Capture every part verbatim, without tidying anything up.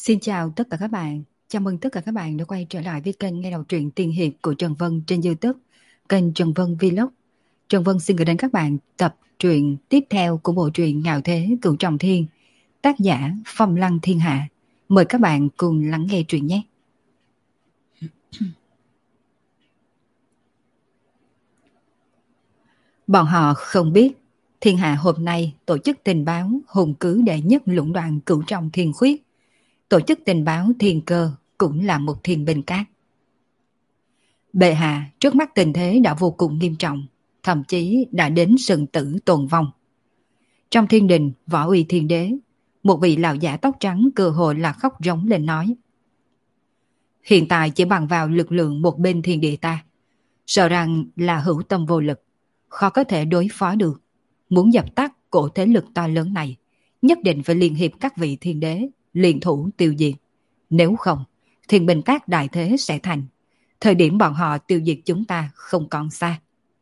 Xin chào tất cả các bạn. Chào mừng tất cả các bạn đã quay trở lại với kênh nghe đọc truyện tiên hiệp của Trần Vân trên YouTube, kênh Trần Vân Vlog. Trần Vân xin gửi đến các bạn tập truyện tiếp theo của bộ truyện Ngạo Thế Cửu Trọng Thiên, tác giả Phong Lăng Thiên Hạ. Mời các bạn cùng lắng nghe truyện nhé. Bọn họ không biết Thiên Hạ hôm nay tổ chức tình báo hùng cứ đệ nhất lũng đoạn Cửu Trọng Thiên Khuyết. Tổ chức tình báo Thiên Cơ cũng là một thiên binh cát. Bệ hạ trước mắt tình thế đã vô cùng nghiêm trọng, thậm chí đã đến sinh tử tồn vong. Trong thiên đình, Võ Uy Thiên Đế, một vị lão giả tóc trắng cơ hội là khóc rống lên nói: hiện tại chỉ bằng vào lực lượng một bên thiên địa ta, sợ rằng là hữu tâm vô lực, khó có thể đối phó được. Muốn dập tắt cổ thế lực to lớn này, nhất định phải liên hiệp các vị thiên đế, liên thủ tiêu diệt. Nếu không, thiên binh các đại thế sẽ thành. Thời điểm bọn họ tiêu diệt chúng ta không còn xa.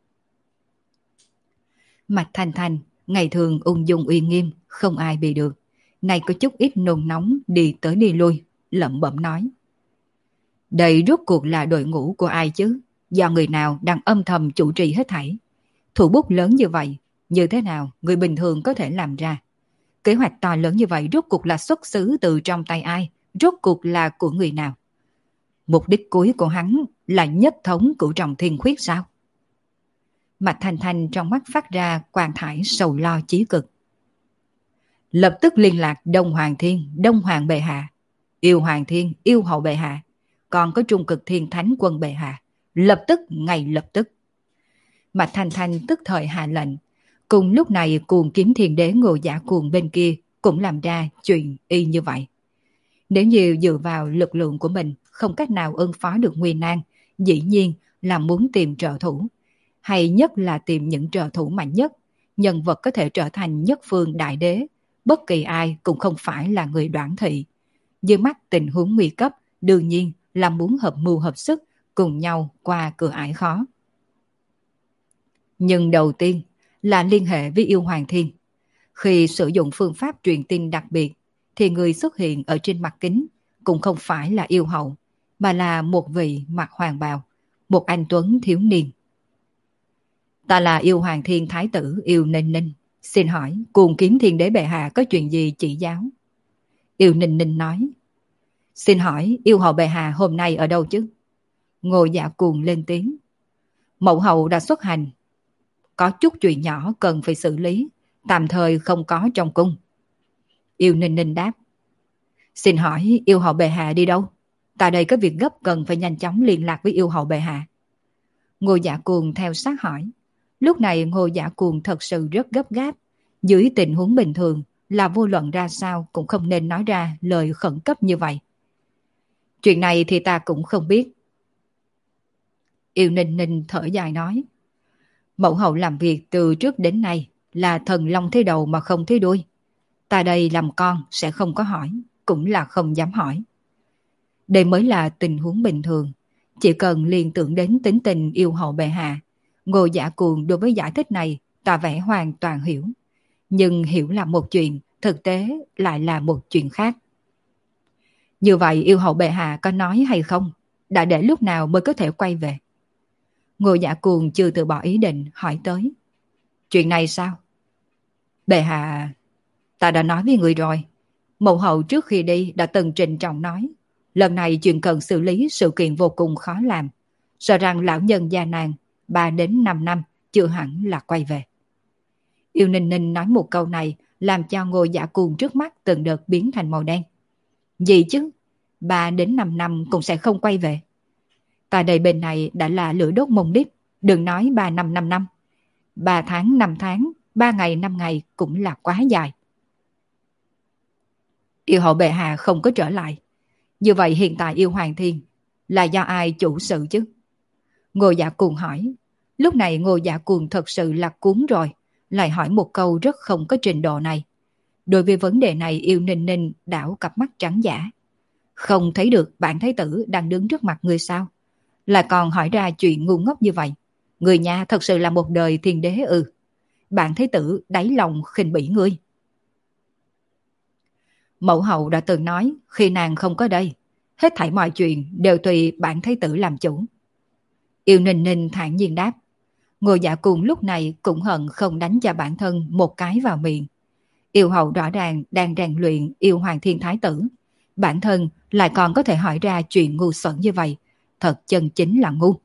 Mạch Thanh Thanh, ngày thường ung dung uy nghiêm, không ai bị được. Nay có chút ít nôn nóng đi tới đi lui, lẩm bẩm nói: đây rốt cuộc là đội ngũ của ai chứ? Do người nào đang âm thầm chủ trì hết thảy? Thủ bút lớn như vậy, như thế nào người bình thường có thể làm ra? Kế hoạch to lớn như vậy rốt cuộc là xuất xứ từ trong tay ai? Rốt cuộc là của người nào? Mục đích cuối của hắn là nhất thống Cửu Trọng Thiên Khuyết sao? Mạch Thanh Thanh trong mắt phát ra quang thải sầu lo chí cực. Lập tức liên lạc Đông Hoàng Thiên, Đông Hoàng bệ hạ, Yêu Hoàng Thiên, Yêu Hậu bệ hạ, còn có Trung Cực Thiên Thánh Quân bệ hạ. Lập tức, ngay lập tức. Mạch Thanh Thanh tức thời hạ lệnh. Cùng lúc này Cuồng Kiếm Thiên Đế Ngô Giả Cuồng bên kia cũng làm ra chuyện y như vậy. Nếu như dựa vào lực lượng của mình không cách nào ứng phó được nguy nan, dĩ nhiên là muốn tìm trợ thủ, hay nhất là tìm những trợ thủ mạnh nhất, nhân vật có thể trở thành nhất phương đại đế. Bất kỳ ai cũng không phải là người đoản thị. Dưới mắt tình huống nguy cấp, đương nhiên là muốn hợp mưu hợp sức cùng nhau qua cửa ải khó. Nhưng đầu tiên là liên hệ với Yêu Hoàng Thiên. Khi sử dụng phương pháp truyền tin đặc biệt, thì người xuất hiện ở trên mặt kính cũng không phải là yêu hậu, mà là một vị mặc hoàng bào, một anh tuấn thiếu niên. Ta là Yêu Hoàng Thiên Thái tử Yêu Ninh Ninh, xin hỏi Cuồng Kiếm Thiên Đế bệ hạ có chuyện gì chỉ giáo? Yêu Ninh Ninh nói: xin hỏi Yêu hậu bệ hạ hôm nay ở đâu chứ? Ngô Dạ Cuồng lên tiếng: mẫu hậu đã xuất hành, có chút chuyện nhỏ cần phải xử lý, tạm thời không có trong cung. Yêu Ninh Ninh đáp: xin hỏi Yêu hậu bệ hạ đi đâu? Ta đây có việc gấp cần phải nhanh chóng liên lạc với Yêu hậu bệ hạ. Ngô Dạ Cuồng theo sát hỏi. Lúc này Ngô Dạ Cuồng thật sự rất gấp gáp. Dưới tình huống bình thường là vô luận ra sao cũng không nên nói ra lời khẩn cấp như vậy. Chuyện này thì ta cũng không biết. Yêu Ninh Ninh thở dài nói: mẫu hậu làm việc từ trước đến nay là thần long thế đầu mà không thế đuôi. Ta đây làm con sẽ không có hỏi, cũng là không dám hỏi. Đây mới là tình huống bình thường. Chỉ cần liên tưởng đến tính tình yêu hậu bệ hạ, Ngô Giả Cuồng đối với giải thích này tỏ vẻ hoàn toàn hiểu. Nhưng hiểu là một chuyện, thực tế lại là một chuyện khác. Như vậy yêu hậu bệ hạ có nói hay không? Đã để lúc nào mới có thể quay về? Ngô Giả Cuồng chưa từ bỏ ý định hỏi tới. Chuyện này sao? Bệ hạ, ta đã nói với người rồi. Mẫu hậu trước khi đi đã từng trịnh trọng nói, lần này chuyện cần xử lý sự kiện vô cùng khó làm. Sợ rằng lão nhân già nàng ba đến năm năm chưa hẳn là quay về. Yêu Ninh Ninh nói một câu này làm cho Ngô Giả Cuồng trước mắt từng đợt biến thành màu đen. Gì chứ? ba đến năm năm cũng sẽ không quay về. Ta đây bên này đã là lửa đốt mông đít, đừng nói ba năm năm năm. ba tháng năm tháng, ba ngày năm ngày cũng là quá dài. Yêu hậu bệ hạ không có trở lại. Như vậy hiện tại Yêu Hoàng Thiên là do ai chủ sự chứ? Ngô Dạ Cuồng hỏi. Lúc này Ngô Dạ Cuồng thật sự là cuốn rồi, lại hỏi một câu rất không có trình độ này. Đối với vấn đề này Yêu Ninh Ninh đảo cặp mắt trắng giả. Không thấy được bản thái tử đang đứng trước mặt người sao? Lại còn hỏi ra chuyện ngu ngốc như vậy. Người nhà thật sự là một đời thiên đế ư? Bản thái tử đáy lòng khinh bỉ ngươi. Mẫu hậu đã từng nói khi nàng không có đây, hết thảy mọi chuyện đều tùy bản thái tử làm chủ. Yêu Ninh Ninh thản nhiên đáp. Ngô Dạ Cùng lúc này cũng hận không đánh cho bản thân một cái vào miệng. Yêu hậu rõ ràng đang rèn luyện yêu hoàng thiên thái tử. Bản thân lại còn có thể hỏi ra chuyện ngu xuẩn như vậy. Thật chân chính là ngu.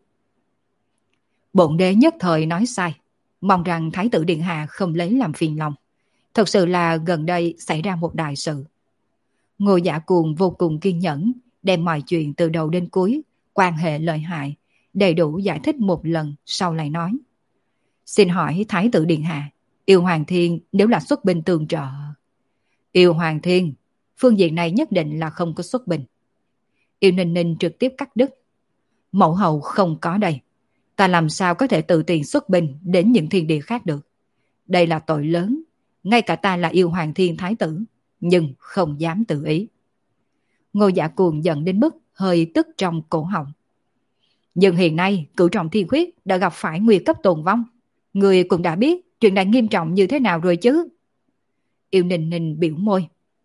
Bổn đế nhất thời nói sai. Mong rằng thái tử điện hạ không lấy làm phiền lòng. Thật sự là gần đây xảy ra một đại sự. Ngô Dạ Cuồng vô cùng kiên nhẫn, đem mọi chuyện từ đầu đến cuối, quan hệ lợi hại, đầy đủ giải thích một lần, sau lại nói. Xin hỏi thái tử điện hạ, yêu hoàng thiên nếu là xuất binh tương trợ. Yêu hoàng thiên, phương diện này nhất định là không có xuất binh. Yêu Ninh Ninh trực tiếp cắt đứt. Mẫu hậu không có đây. Ta làm sao có thể tự tiền xuất binh đến những thiên địa khác được. Đây là tội lớn. Ngay cả ta là yêu hoàng thiên thái tử, nhưng không dám tự ý. Ngô Dạ Cuồng giận đến mức hơi tức trong cổ họng. Nhưng hiện nay cửu trọng thiên khuyết đã gặp phải nguy cấp tồn vong. Người cũng đã biết chuyện này nghiêm trọng như thế nào rồi chứ. Yêu Ninh Ninh biểu môi.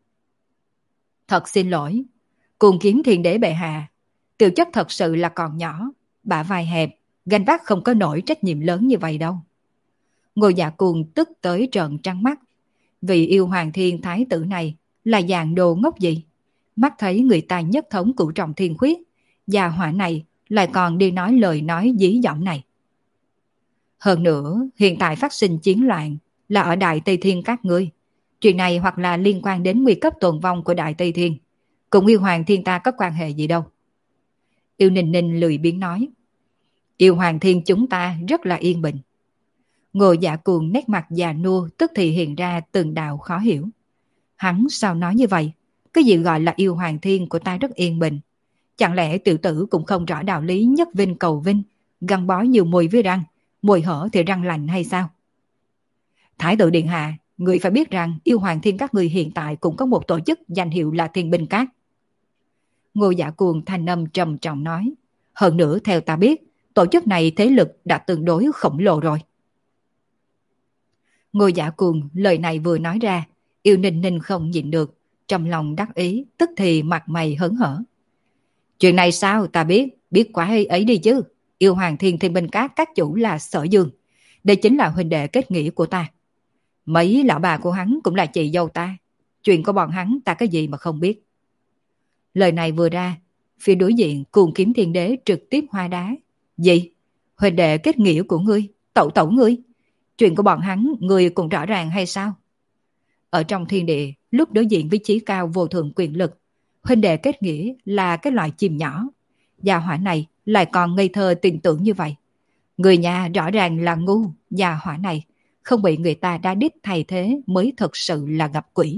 Thật xin lỗi. Cuồng kiếm thiên đế bệ hạ. Tiểu chất thật sự là còn nhỏ, bả vai hẹp, gánh vác không có nổi trách nhiệm lớn như vậy đâu. Ngô Dạ Cuồng tức tới trợn trắng mắt. Vì yêu hoàng thiên thái tử này là dạng đồ ngốc gì? Mắt thấy người ta nhất thống cửu trọng thiên khuyết, già hỏa này lại còn đi nói lời nói dí dỏm này. Hơn nữa, hiện tại phát sinh chiến loạn là ở Đại Tây Thiên các ngươi. Chuyện này hoặc là liên quan đến nguy cấp tồn vong của Đại Tây Thiên, cùng yêu hoàng thiên ta có quan hệ gì đâu. Yêu Ninh Ninh lười biếng nói. Yêu hoàng thiên chúng ta rất là yên bình. Ngô Dạ Cuồng nét mặt già nua tức thì hiện ra từng đạo khó hiểu. Hắn sao nói như vậy? Cái gì gọi là yêu hoàng thiên của ta rất yên bình? Chẳng lẽ tiểu tử cũng không rõ đạo lý nhất vinh cầu vinh, gắn bó nhiều mùi với răng, mùi hở thì răng lành hay sao? Thái tử điện hạ, người phải biết rằng yêu hoàng thiên các người hiện tại cũng có một tổ chức danh hiệu là Thiên Binh Các. Ngô Dạ Cuồng thanh âm trầm trọng nói. Hơn nữa theo ta biết, tổ chức này thế lực đã tương đối khổng lồ rồi. Ngô Dạ Cuồng lời này vừa nói ra, Yêu Ninh Ninh không nhịn được, trong lòng đắc ý, tức thì mặt mày hớn hở. Chuyện này sao ta biết, biết quá ấy, ấy đi chứ. Yêu hoàng thiên thiên binh các các chủ là Sở Dương. Đây chính là huynh đệ kết nghĩa của ta. Mấy lão bà của hắn cũng là chị dâu ta. Chuyện của bọn hắn ta cái gì mà không biết. Lời này vừa ra, phía đối diện Cuồng Kiếm Thiên Đế trực tiếp hoa đá. Gì? Huynh đệ kết nghĩa của ngươi, tẩu tẩu ngươi? Chuyện của bọn hắn ngươi cũng rõ ràng hay sao? Ở trong thiên địa, lúc đối diện với trí cao vô thượng quyền lực, huynh đệ kết nghĩa là cái loại chim nhỏ. Gia hỏa này lại còn ngây thơ tin tưởng như vậy. Người nhà rõ ràng là ngu, gia hỏa này không bị người ta đa đít thay thế mới thật sự là gặp quỷ.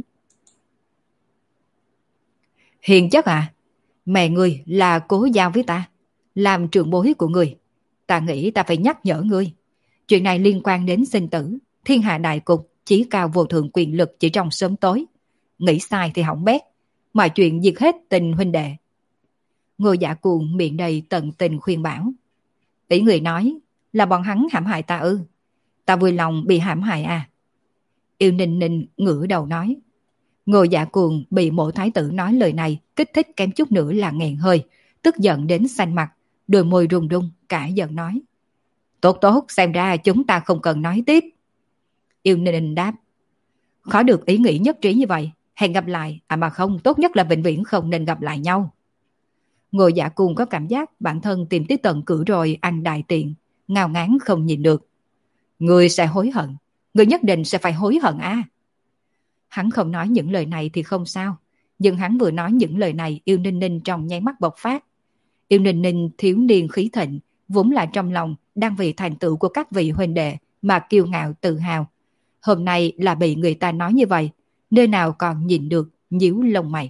Hiền chất à, mẹ ngươi là cố giao với ta, làm trưởng bối của ngươi. Ta nghĩ ta phải nhắc nhở ngươi. Chuyện này liên quan đến sinh tử, thiên hạ đại cục, chí cao vô thượng quyền lực chỉ trong sớm tối. Nghĩ sai thì hỏng bét, mọi chuyện diệt hết tình huynh đệ. Ngô Dạ Cuồng miệng đầy tận tình khuyên bảo. Ý người nói là bọn hắn hãm hại ta ư? Ta vui lòng bị hãm hại à? Yêu Ninh Ninh ngửa đầu nói. Ngô Dạ Cuồng bị mộ thái tử nói lời này kích thích kém chút nữa là nghẹn hơi, tức giận đến xanh mặt, đôi môi run run, cả giận nói. Tốt tốt, xem ra chúng ta không cần nói tiếp. Yêu Ninh Ninh đáp. Khó được ý nghĩ nhất trí như vậy, hẹn gặp lại, à mà không, tốt nhất là vĩnh viễn không nên gặp lại nhau. Ngô Dạ Cuồng có cảm giác bản thân tìm tới tận cửa rồi ăn đại tiện, ngao ngán không nhìn được. Người sẽ hối hận, người nhất định sẽ phải hối hận à. Hắn không nói những lời này thì không sao, nhưng hắn vừa nói những lời này, Yêu Ninh Ninh trong nháy mắt bộc phát. Yêu Ninh Ninh thiếu niên khí thịnh, vốn là trong lòng đang vì thành tựu của các vị huynh đệ mà kiêu ngạo tự hào. Hôm nay là bị người ta nói như vậy, nơi nào còn nhìn được, nhíu lông mày.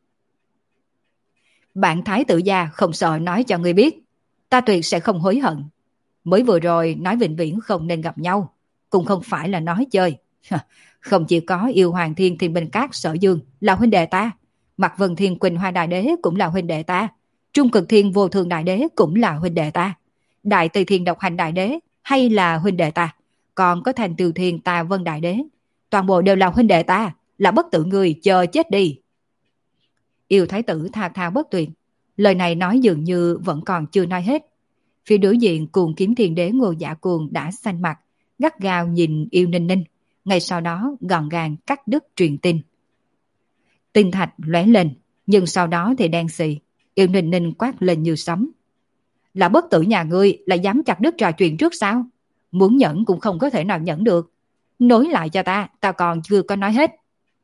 Bạn thái tử gia không sợ nói cho ngươi biết, ta tuyệt sẽ không hối hận. Mới vừa rồi nói vĩnh viễn không nên gặp nhau, cũng không phải là nói chơi. Không chỉ có yêu hoàng thiên thiên binh các Sở Dương là huynh đệ ta, Mạc Vân Thiên Quỳnh Hoa Đại Đế cũng là huynh đệ ta, Trung Cực Thiên Vô Thường Đại Đế cũng là huynh đệ ta, Đại Tây Thiên Độc Hành Đại Đế hay là huynh đệ ta, còn có Thành Tiêu Thiên Tà Vân Đại Đế, toàn bộ đều là huynh đệ ta, là bất tử người chờ chết đi. Yêu thái tử thao thao bất tuyệt. Lời này nói dường như vẫn còn chưa nói hết. Phía đối diện Cuồng Kiếm Thiên Đế Ngô Dạ Cuồng đã xanh mặt, gắt gao nhìn Yêu Ninh Ninh, ngay sau đó gọn gàng cắt đứt truyền tin. Tinh thạch lóe lên, nhưng sau đó thì đen xì. Yêu Ninh Ninh quát lên như sấm. Là bất tử nhà ngươi lại dám chặt đứt trò chuyện trước sao? Muốn nhẫn cũng không có thể nào nhẫn được. Nối lại cho ta, ta còn chưa có nói hết.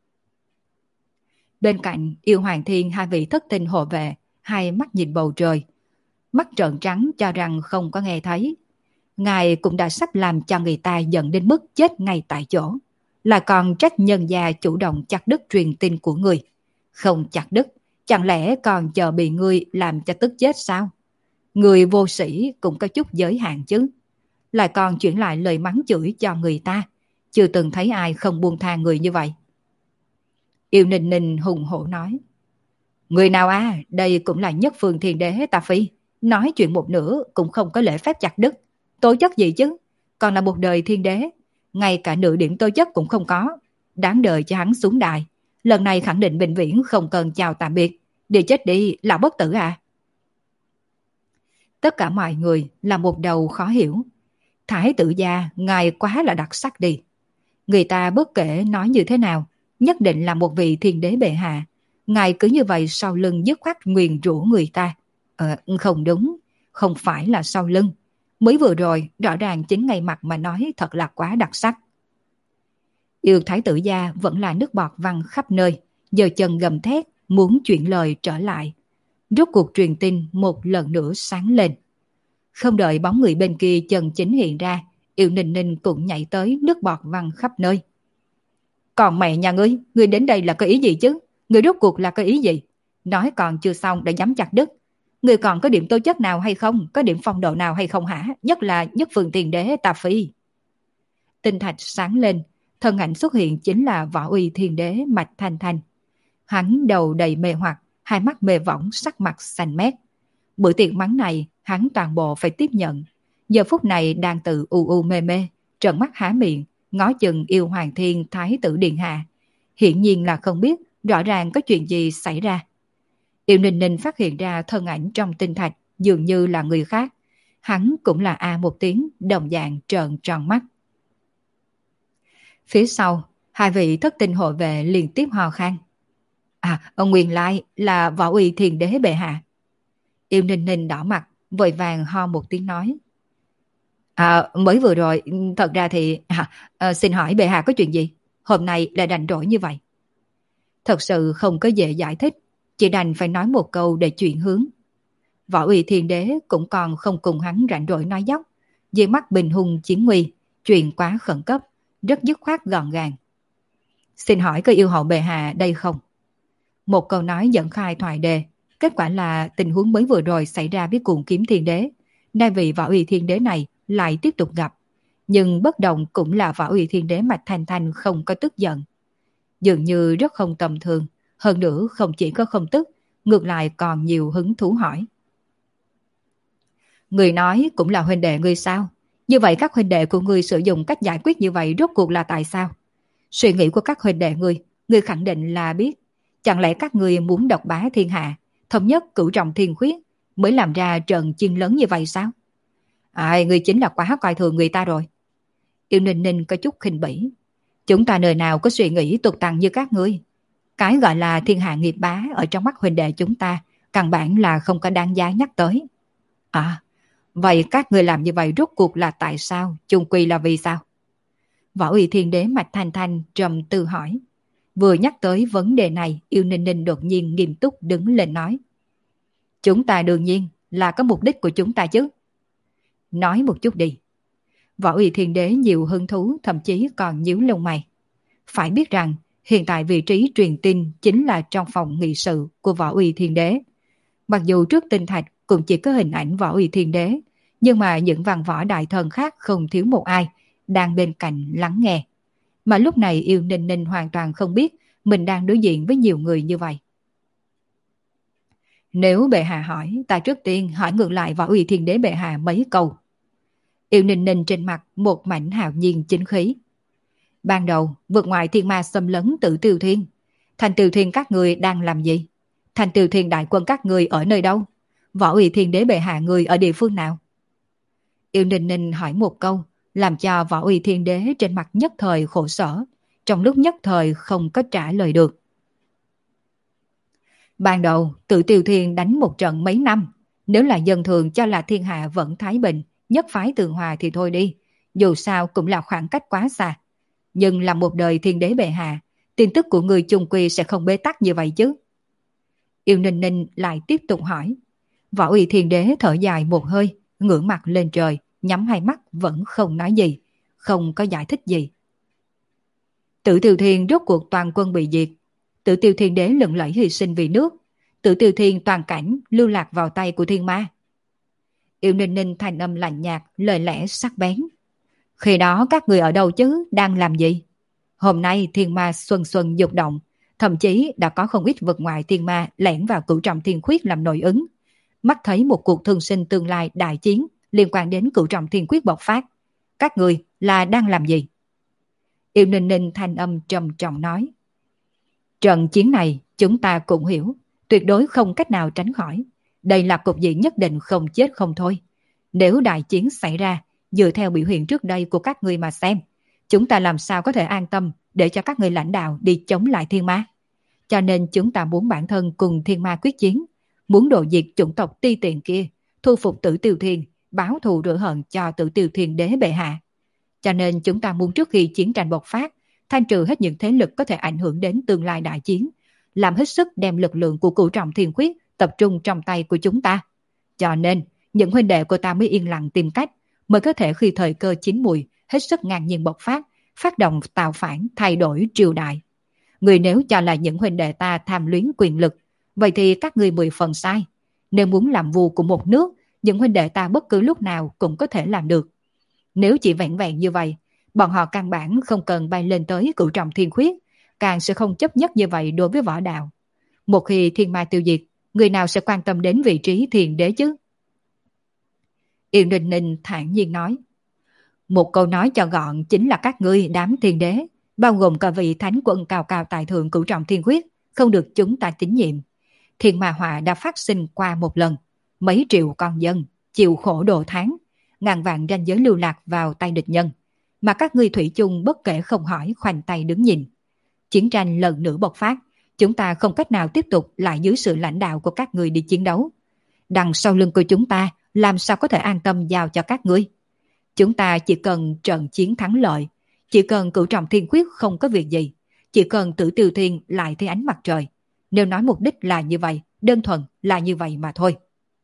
Bên cạnh Yêu Hoàng Thiên hai vị thất tinh hộ vệ, hai mắt nhìn bầu trời, mắt trợn trắng cho rằng không có nghe thấy. Ngài cũng đã sắp làm cho người ta giận đến mức chết ngay tại chỗ, là còn trách nhân gia chủ động chặt đứt truyền tin của người. Không chặt đứt, chẳng lẽ còn chờ bị ngươi làm cho tức chết sao? Người vô sĩ cũng có chút giới hạn chứ. Lại còn chuyển lại lời mắng chửi cho người ta, chưa từng thấy ai không buông tha người như vậy. Yêu Ninh Ninh hùng hổ nói. Người nào à, đây cũng là nhất phương thiên đế ta phi. Nói chuyện một nửa cũng không có lễ phép chặt đứt. Tố chất gì chứ? Còn là một đời thiên đế. Ngay cả nửa điểm tố chất cũng không có. Đáng đời cho hắn xuống đài. Lần này khẳng định vĩnh viễn không cần chào tạm biệt. Đi chết đi, lão bất tử à. Tất cả mọi người là một đầu khó hiểu. Thái tử gia, ngài quá là đặc sắc đi. Người ta bất kể nói như thế nào, nhất định là một vị thiên đế bệ hạ. Ngài cứ như vậy sau lưng dứt khoát nguyền rủa người ta. Ờ, không đúng, không phải là sau lưng. Mới vừa rồi, rõ ràng chính ngay mặt mà nói thật là quá đặc sắc. Yêu thái tử gia vẫn là nước bọt văng khắp nơi, giờ chân gầm thét, muốn chuyển lời trở lại. Rốt cuộc truyền tin một lần nữa sáng lên. Không đợi bóng người bên kia chân chính hiện ra, Yêu Ninh Ninh cũng nhảy tới nước bọt văng khắp nơi. Còn mẹ nhà ngươi, ngươi đến đây là có ý gì chứ? Ngươi rốt cuộc là có ý gì? Nói còn chưa xong đã dám chặt đứt. Ngươi còn có điểm tố chất nào hay không? Có điểm phong độ nào hay không hả? Nhất là nhất phương tiền đế tà phi. Tinh thạch sáng lên, thân ảnh xuất hiện chính là Võ Uy Thiên Đế Mạch Thanh Thanh. Hắn đầu đầy mê hoặc, hai mắt mê võng, sắc mặt xanh mét. Bữa tiệc mắng này hắn toàn bộ phải tiếp nhận. Giờ phút này đang tự u u mê mê, trợn mắt há miệng, ngó chừng Yêu Hoàng Thiên Thái tử điện hạ. Hiển nhiên là không biết rõ ràng có chuyện gì xảy ra. Yêu Ninh Ninh phát hiện ra thân ảnh trong tinh thạch dường như là người khác. Hắn cũng là a một tiếng, đồng dạng trợn tròn mắt. Phía sau, hai vị thất tinh hộ vệ liên tiếp hò khan. À, ông nguyên lai là Võ Uy Thiên Đế bệ hạ. Yêu Ninh Ninh đỏ mặt, vội vàng ho một tiếng nói. À, mới vừa rồi, thật ra thì... À, à, xin hỏi bệ hạ có chuyện gì? Hôm nay lại rảnh rỗi như vậy. Thật sự không có dễ giải thích, chỉ đành phải nói một câu để chuyển hướng. Võ Uy Thiên Đế cũng còn không cùng hắn rảnh rỗi nói dóc. Dưới mắt bình hùng chiến nguy, chuyện quá khẩn cấp, rất dứt khoát gọn gàng. Xin hỏi có yêu hậu bệ hạ đây không? Một câu nói dẫn khai thoại đề. Kết quả là tình huống mới vừa rồi xảy ra với Cuồng Kiếm Thiên Đế. Nay vị Võ Uy Thiên Đế này lại tiếp tục gặp. Nhưng bất động cũng là Võ Uy Thiên Đế Mạch Thanh Thanh không có tức giận. Dường như rất không tầm thường. Hơn nữa không chỉ có không tức, ngược lại còn nhiều hứng thú hỏi. Người nói cũng là huynh đệ ngươi sao? Như vậy các huynh đệ của ngươi sử dụng cách giải quyết như vậy rốt cuộc là tại sao? Suy nghĩ của các huynh đệ ngươi, ngươi khẳng định là biết. Chẳng lẽ các ngươi muốn độc bá thiên hạ, thống nhất cửu trọng thiên khuyết, mới làm ra trận chiến lớn như vậy sao? Ai, ngươi chính là quá coi thường người ta rồi. Yêu Ninh Ninh có chút khinh bỉ. Chúng ta nơi nào có suy nghĩ tục tằng như các ngươi. Cái gọi là thiên hạ nghiệp bá ở trong mắt huynh đệ chúng ta, căn bản là không có đáng giá nhắc tới. À, vậy các ngươi làm như vậy rốt cuộc là tại sao? Chung quy là vì sao? Võ Uy Thiên Đế Mạch Thanh Thanh trầm tư hỏi. Vừa nhắc tới vấn đề này, Yêu Ninh Ninh đột nhiên nghiêm túc đứng lên nói. Chúng ta đương nhiên là có mục đích của chúng ta chứ. Nói một chút đi. Võ Uy Thiên Đế nhiều hứng thú, thậm chí còn nhíu lông mày. Phải biết rằng, hiện tại vị trí truyền tin chính là trong phòng nghị sự của Võ Uy Thiên Đế. Mặc dù trước tinh thạch cũng chỉ có hình ảnh Võ Uy Thiên Đế, nhưng mà những văn võ đại thần khác không thiếu một ai, đang bên cạnh lắng nghe. Mà lúc này Yêu Ninh Ninh hoàn toàn không biết mình đang đối diện với nhiều người như vậy. Nếu bệ hạ hỏi, ta trước tiên hỏi ngược lại Võ Uy Thiên Đế bệ hạ mấy câu. Yêu Ninh Ninh trên mặt một mảnh hào nhiên chính khí. Ban đầu, vượt ngoài thiên ma xâm lấn tự Tiêu Thiên. Thành Tiêu Thiên các người đang làm gì? Thành Tiêu Thiên đại quân các người ở nơi đâu? Võ Uy Thiên Đế bệ hạ người ở địa phương nào? Yêu Ninh Ninh hỏi một câu, làm cho Võ Uy Thiên Đế trên mặt nhất thời khổ sở, trong lúc nhất thời không có trả lời được. Ban đầu, Tự Tiêu Thiên đánh một trận mấy năm, nếu là dân thường cho là thiên hạ vẫn thái bình, nhất phái tường hòa thì thôi đi, dù sao cũng là khoảng cách quá xa. Nhưng là một đời thiên đế bệ hạ, tin tức của người chung quy sẽ không bế tắc như vậy chứ. Yêu Ninh Ninh lại tiếp tục hỏi. Võ Uy Thiên Đế thở dài một hơi, ngửa mặt lên trời, nhắm hai mắt vẫn không nói gì, không có giải thích gì. Tự Tiêu Thiên rốt cuộc toàn quân bị diệt. Tự Tiêu Thiên Đế lừng lẫy hy sinh vì nước. Tự Tiêu Thiên toàn cảnh lưu lạc vào tay của thiên ma. Yêu Ninh Ninh thanh âm lạnh nhạt, lời lẽ sắc bén. Khi đó các người ở đâu chứ, đang làm gì? Hôm nay thiên ma xuân xuân dục động, thậm chí đã có không ít vực ngoại thiên ma lẻn vào Cửu Trọng Thiên Khuyết làm nội ứng. Mắt thấy một cuộc thương sinh tương lai đại chiến liên quan đến Cửu Trọng Thiên Khuyết bộc phát. Các người là đang làm gì? Yêu Ninh Ninh thanh âm trầm trọng nói. Trận chiến này chúng ta cũng hiểu, tuyệt đối không cách nào tránh khỏi. Đây là cục diện nhất định không chết không thôi. Nếu đại chiến xảy ra, dựa theo biểu hiện trước đây của các người mà xem, chúng ta làm sao có thể an tâm để cho các người lãnh đạo đi chống lại thiên ma. Cho nên chúng ta muốn bản thân cùng thiên ma quyết chiến, muốn độ diệt chủng tộc ti tiện kia, thu phục Tử Tiêu Thiên, báo thù rửa hận cho Tử Tiêu Thiên Đế bệ hạ. Cho nên chúng ta muốn trước khi chiến tranh bộc phát, thanh trừ hết những thế lực có thể ảnh hưởng đến tương lai đại chiến, làm hết sức đem lực lượng của Cửu Trọng Thiên Khuyết tập trung trong tay của chúng ta. Cho nên, những huynh đệ của ta mới yên lặng tìm cách, mới có thể khi thời cơ chín mùi, hết sức ngang nhiên bộc phát, phát động tạo phản, thay đổi triều đại. Người nếu cho là những huynh đệ ta tham luyến quyền lực, vậy thì các người mười phần sai. Nếu muốn làm vua của một nước, những huynh đệ ta bất cứ lúc nào cũng có thể làm được. Nếu chỉ vẹn vẹn như vậy, bọn họ căn bản không cần bay lên tới Cửu Trọng Thiên Khuyết, càng sẽ không chấp nhất như vậy đối với võ đạo. Một khi thiên ma tiêu diệt, người nào sẽ quan tâm đến vị trí thiền đế chứ? Yên Ninh Ninh thản nhiên nói. Một câu nói cho gọn chính là các ngươi đám thiên đế, bao gồm cả vị thánh quân cao cao tại thượng Cửu Trọng Thiên Khuyết, không được chúng ta tín nhiệm. Thiên ma họa đã phát sinh qua một lần, mấy triệu con dân chịu khổ độ tháng, ngàn vạn ranh giới lưu lạc vào tay địch nhân, mà các ngươi thủy chung bất kể không hỏi, khoanh tay đứng nhìn. Chiến tranh lần nữa bộc phát, chúng ta không cách nào tiếp tục lại dưới sự lãnh đạo của các ngươi đi chiến đấu. Đằng sau lưng của chúng ta làm sao có thể an tâm giao cho các ngươi? Chúng ta chỉ cần trận chiến thắng lợi, chỉ cần Cửu Trọng Thiên Khuyết không có việc gì, chỉ cần Tử Tiêu Thiên lại thấy ánh mặt trời. Nếu nói mục đích là như vậy, đơn thuần là như vậy mà thôi.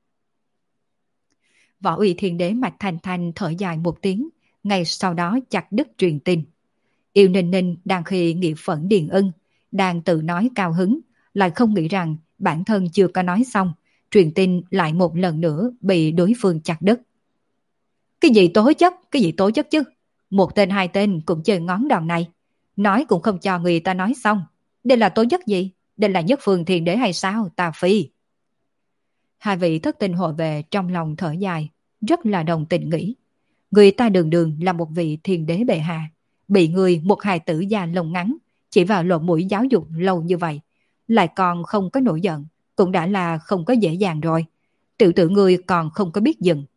Võ Uy Thiên Đế Mạch Thanh Thanh thở dài một tiếng, ngay sau đó chặt đứt truyền tin. Yêu Ninh Ninh đang khi nghị phẫn điền ưng, đang tự nói cao hứng, lại không nghĩ rằng bản thân chưa có nói xong, truyền tin lại một lần nữa bị đối phương chặt đứt. Cái gì tố chất, cái gì tố chất chứ? Một tên hai tên cũng chơi ngón đòn này. Nói cũng không cho người ta nói xong. Đây là tố chất gì? Đây là nhất phương thiền đế hay sao? Tà phi. Hai vị thất tình hộ về trong lòng thở dài, rất là đồng tình nghĩ. Người ta đường đường là một vị thiền đế bệ hạ, bị người một hài tử già lông ngắn, chỉ vào lỗ mũi giáo dục lâu như vậy, lại còn không có nổi giận, cũng đã là không có dễ dàng rồi. Tự tự người còn không có biết dừng.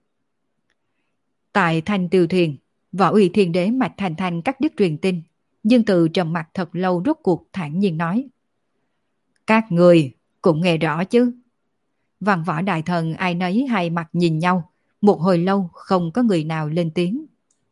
Tại Thanh Tiêu Thuyền, Võ Uy Thiên Đế Mạch Thanh Thanh cắt đứt truyền tin, nhưng từ trầm mặt thật lâu rốt cuộc thản nhiên nói. Các người cũng nghe rõ chứ? Văn võ đại thần ai nấy hai mặt nhìn nhau, một hồi lâu không có người nào lên tiếng.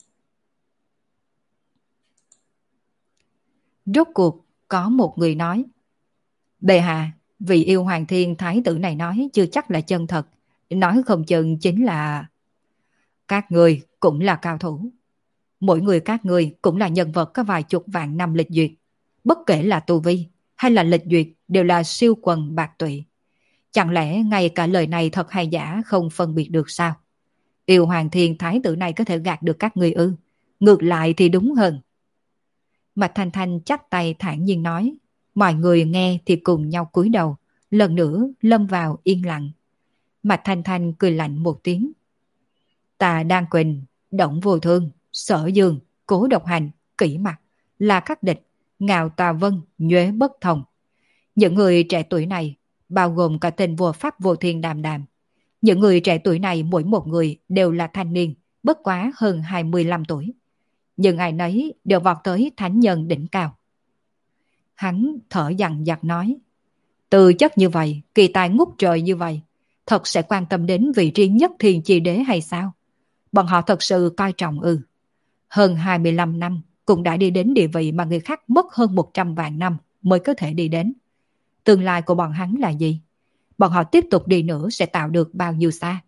Rốt cuộc có một người nói. Bệ hạ, vị yêu hoàng thiên thái tử này nói chưa chắc là chân thật, nói không chừng chính là... Các người cũng là cao thủ. Mỗi người các người cũng là nhân vật có vài chục vạn năm lịch duyệt. Bất kể là tu vi hay là lịch duyệt đều là siêu quần bạc tụy. Chẳng lẽ ngay cả lời này thật hay giả không phân biệt được sao? Yêu hoàng thiên thái tử này có thể gạt được các người ư? Ngược lại thì đúng hơn. Mạch Thanh Thanh chắp tay thản nhiên nói. Mọi người nghe thì cùng nhau cúi đầu, lần nữa lâm vào yên lặng. Mạch Thanh Thanh cười lạnh một tiếng. Tà Đan Quỳnh, Động Vô Thương, Sở Dương, Cố Độc Hành, Kỷ Mặc, là các địch, Ngạo Tà Vân, Nhuế Bất Thông. Những người trẻ tuổi này bao gồm cả tên vua Pháp Vô Thiên Đàm Đàm. Những người trẻ tuổi này mỗi một người đều là thanh niên, bất quá hơn hai mươi lăm tuổi. Nhưng ai nấy đều vọt tới thánh nhân đỉnh cao. Hắn thở dằn dặt nói, tư chất như vậy, kỳ tài ngút trời như vậy, thật sẽ quan tâm đến vị trí nhất thiên chi đế hay sao? Bọn họ thật sự coi trọng ư? Hơn hai mươi lăm năm cũng đã đi đến địa vị mà người khác mất hơn một trăm vạn năm mới có thể đi đến. Tương lai của bọn hắn là gì? Bọn họ tiếp tục đi nữa sẽ tạo được bao nhiêu xa?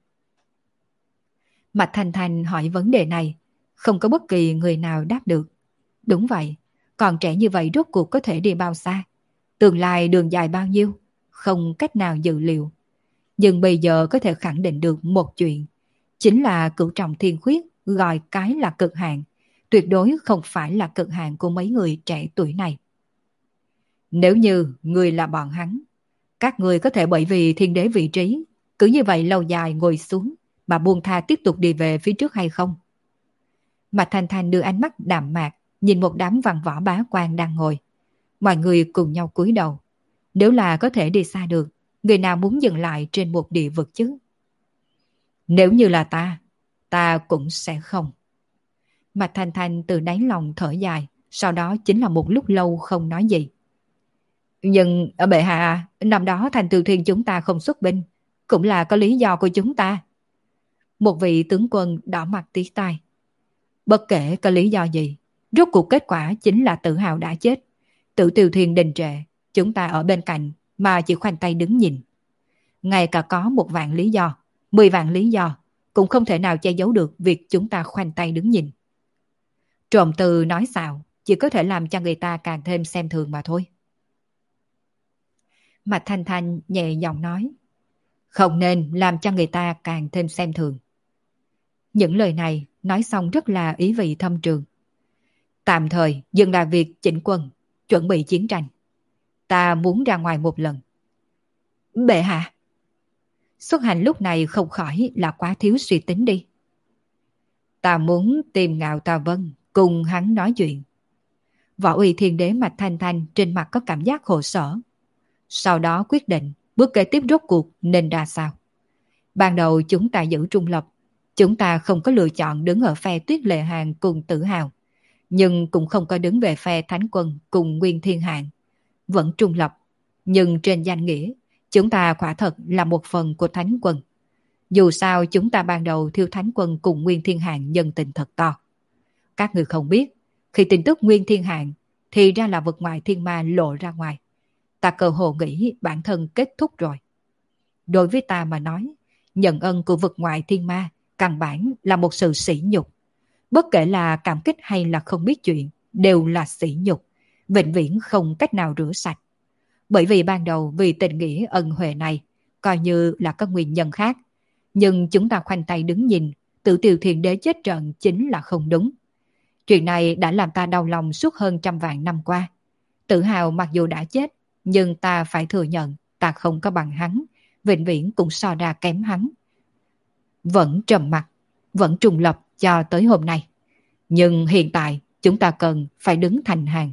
Mạch Thanh Thanh hỏi vấn đề này, không có bất kỳ người nào đáp được. Đúng vậy, còn trẻ như vậy rốt cuộc có thể đi bao xa? Tương lai đường dài bao nhiêu? Không cách nào dự liệu. Nhưng bây giờ có thể khẳng định được một chuyện, chính là cửu trọng thiên khuyết gọi cái là cực hạn, tuyệt đối không phải là cực hạn của mấy người trẻ tuổi này. Nếu như người là bọn hắn, các người có thể bởi vì thiên đế vị trí, cứ như vậy lâu dài ngồi xuống mà buông tha tiếp tục đi về phía trước hay không? Mạch Thanh Thanh đưa ánh mắt đạm mạc nhìn một đám văn võ bá quan đang ngồi. Mọi người cùng nhau cúi đầu. Nếu là có thể đi xa được, người nào muốn dừng lại trên một địa vực chứ? Nếu như là ta, ta cũng sẽ không. Mạch Thanh Thanh từ đáy lòng thở dài, sau đó chính là một lúc lâu không nói gì. Nhưng ở bệ hạ, năm đó Thành Từ Thiên chúng ta không xuất binh, cũng là có lý do của chúng ta. Một vị tướng quân đỏ mặt tía tai. Bất kể có lý do gì, rốt cuộc kết quả chính là Tự Hào đã chết. Tự Tiều Thiên đình trệ, chúng ta ở bên cạnh mà chỉ khoanh tay đứng nhìn. Ngay cả có một vạn lý do, mười vạn lý do, cũng không thể nào che giấu được việc chúng ta khoanh tay đứng nhìn. Trộm từ nói xạo, chỉ có thể làm cho người ta càng thêm xem thường mà thôi. Mạch Thanh Thanh nhẹ giọng nói, không nên làm cho người ta càng thêm xem thường. Những lời này nói xong rất là ý vị thâm trường. Tạm thời dừng lại việc chỉnh quân, chuẩn bị chiến tranh. Ta muốn ra ngoài một lần. Bệ hạ. Xuất hành lúc này không khỏi là quá thiếu suy tính đi. Ta muốn tìm Ngạo Tà Vân cùng hắn nói chuyện. Võ Uy Thiên Đế Mạch Thanh Thanh trên mặt có cảm giác khổ sở. Sau đó quyết định bước kế tiếp rốt cuộc nên ra sao. Ban đầu chúng ta giữ trung lập. Chúng ta không có lựa chọn đứng ở phe Tuyết Lệ Hàn cùng Tự Hào. Nhưng cũng không có đứng về phe Thánh Quân cùng Nguyên Thiên Hàn. Vẫn trung lập. Nhưng trên danh nghĩa, chúng ta quả thật là một phần của Thánh Quân. Dù sao chúng ta ban đầu thiêu Thánh Quân cùng Nguyên Thiên Hàn nhân tình thật to. Các người không biết, khi tin tức Nguyên Thiên Hàn thì ra là vực ngoại thiên ma lộ ra ngoài. Ta cơ hồ nghĩ bản thân kết thúc rồi. Đối với ta mà nói, nhận ân của vực ngoại thiên ma căn bản là một sự sỉ nhục. Bất kể là cảm kích hay là không biết chuyện, đều là sỉ nhục, vĩnh viễn không cách nào rửa sạch. Bởi vì ban đầu vì tình nghĩa ân huệ này, coi như là có nguyên nhân khác. Nhưng chúng ta khoanh tay đứng nhìn, Tự Tiều Thiên Đế chết trận chính là không đúng. Chuyện này đã làm ta đau lòng suốt hơn trăm vạn năm qua. Tự Hào mặc dù đã chết, nhưng ta phải thừa nhận ta không có bằng hắn, vĩnh viễn cũng so ra kém hắn. Vẫn trầm mặc, vẫn trung lập cho tới hôm nay. Nhưng hiện tại chúng ta cần phải đứng thành hàng.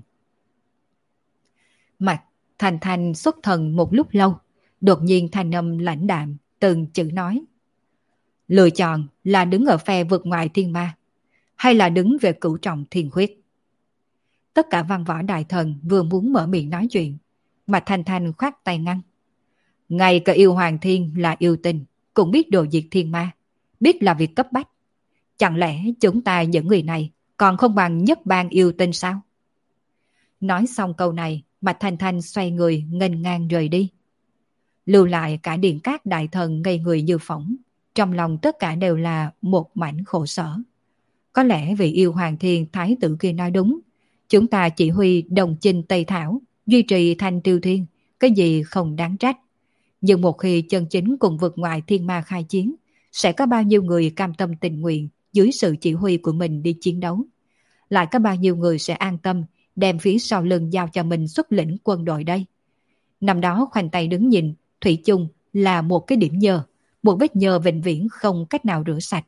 Mạch Thanh Thanh xuất thần một lúc lâu, đột nhiên thanh âm lãnh đạm, từng chữ nói. Lựa chọn là đứng ở phe vượt ngoài thiên ma, hay là đứng về cửu trọng thiên khuyết. Tất cả văn võ đại thần vừa muốn mở miệng nói chuyện, Mạch Thanh Thanh khoát tay ngăn. Ngay cả yêu hoàng thiên là yêu tình, cũng biết đồ diệt thiên ma, biết là việc cấp bách. Chẳng lẽ chúng ta những người này còn không bằng nhất bang yêu tinh sao? Nói xong câu này, Mạch Thanh Thanh xoay người nghênh ngang rời đi. Lưu lại cả điện các đại thần ngây người như phỏng, trong lòng tất cả đều là một mảnh khổ sở. Có lẽ vì yêu hoàng thiên thái tử kia nói đúng, chúng ta chỉ huy đồng chinh Tây Thảo, duy trì Thanh Tiêu Thiên, cái gì không đáng trách. Nhưng một khi chân chính cùng vực ngoại thiên ma khai chiến, sẽ có bao nhiêu người cam tâm tình nguyện dưới sự chỉ huy của mình đi chiến đấu. Lại có bao nhiêu người sẽ an tâm đem phía sau lưng giao cho mình xuất lĩnh quân đội đây. Năm đó khoanh tay đứng nhìn, thủy chung là một cái điểm nhơ, một vết nhơ vĩnh viễn không cách nào rửa sạch.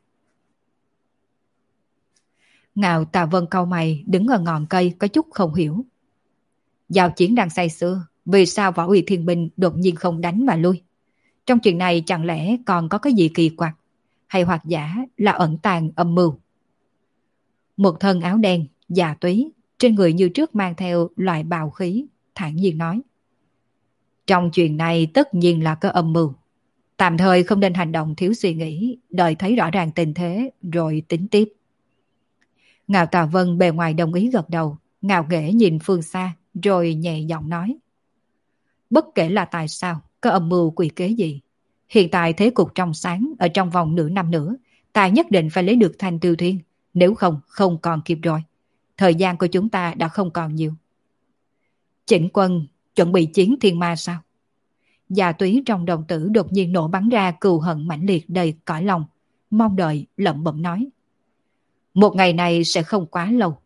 Ngạo Tà Vân cau mày đứng ở ngọn cây có chút không hiểu. Giao chiến đang say sưa, Vì sao Võ Uy Thiên Binh đột nhiên không đánh mà lui? Trong chuyện này chẳng lẽ còn có cái gì kỳ quặc? Hay hoặc giả là ẩn tàng âm mưu? Một thân áo đen, già túy, trên người như trước mang theo loại bào khí, thản nhiên nói. Trong chuyện này tất nhiên là có âm mưu. Tạm thời không nên hành động thiếu suy nghĩ, đợi thấy rõ ràng tình thế rồi tính tiếp. Ngạo Tà Vân bề ngoài đồng ý gật đầu, ngạo nghễ nhìn phương xa, rồi nhẹ giọng nói. Bất kể là tại sao, có âm mưu quỷ kế gì, hiện tại thế cục trong sáng, ở trong vòng nửa năm nữa, ta nhất định phải lấy được Thanh Tiêu Thiên, nếu không, không còn kịp rồi. Thời gian của chúng ta đã không còn nhiều. Chỉnh quân chuẩn bị chiến thiên ma sao? Già túy trong đồng tử đột nhiên nổ bắn ra cừu hận mãnh liệt đầy cõi lòng, mong đợi lẩm bẩm nói. Một ngày này sẽ không quá lâu.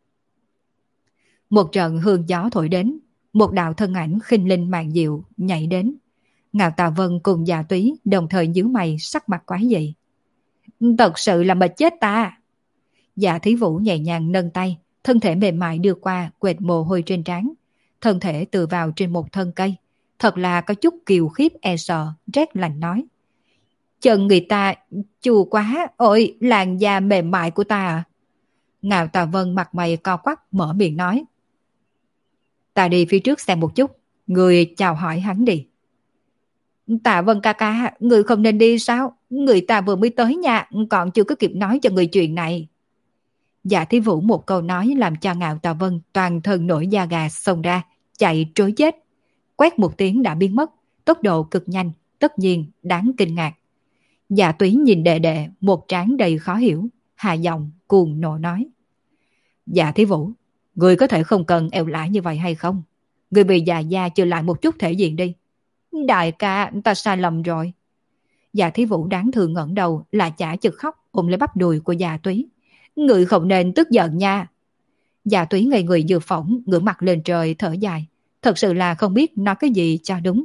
Một trận hương gió thổi đến, một đạo thân ảnh khinh linh mạn diệu nhảy đến. Ngạo Tà Vân cùng già túy đồng thời nhíu mày, sắc mặt quái dị. Thật sự là mệt chết ta. Dạ Thí Vũ nhẹ nhàng nâng tay, thân thể mềm mại đưa qua quệt mồ hôi trên trán, thân thể tựa vào trên một thân cây, thật là có chút kiều khiếp e sợ, rét lạnh nói. Chân người ta chua quá, ôi làn da mềm mại của ta à. Ngạo Tà Vân mặt mày co quắp mở miệng nói. Ta đi phía trước xem một chút, người chào hỏi hắn đi. Tạ Vân ca ca, người không nên đi sao? Người ta vừa mới tới nhà, còn chưa có kịp nói cho người chuyện này. Dạ Thí Vũ một câu nói làm cho Ngạo Tà Vân toàn thân nổi da gà xông ra, chạy trối chết. Quét một tiếng đã biến mất, tốc độ cực nhanh, tất nhiên đáng kinh ngạc. Dạ Túy nhìn đệ đệ một trán đầy khó hiểu, hạ giọng cuồng nộ nói. Dạ Thí Vũ, người có thể không cần eo lãi như vậy hay không? Người bị già da trừ lại một chút thể diện đi. Đại ca, ta sai lầm rồi. Dạ Thí Vũ đáng thương ngẩng đầu là chả chực khóc ôm lấy bắp đùi của Dạ Túy. Người không nên tức giận nha. Dạ Túy ngây người vừa phỏng, ngửa mặt lên trời thở dài. Thật sự là không biết nói cái gì cho đúng.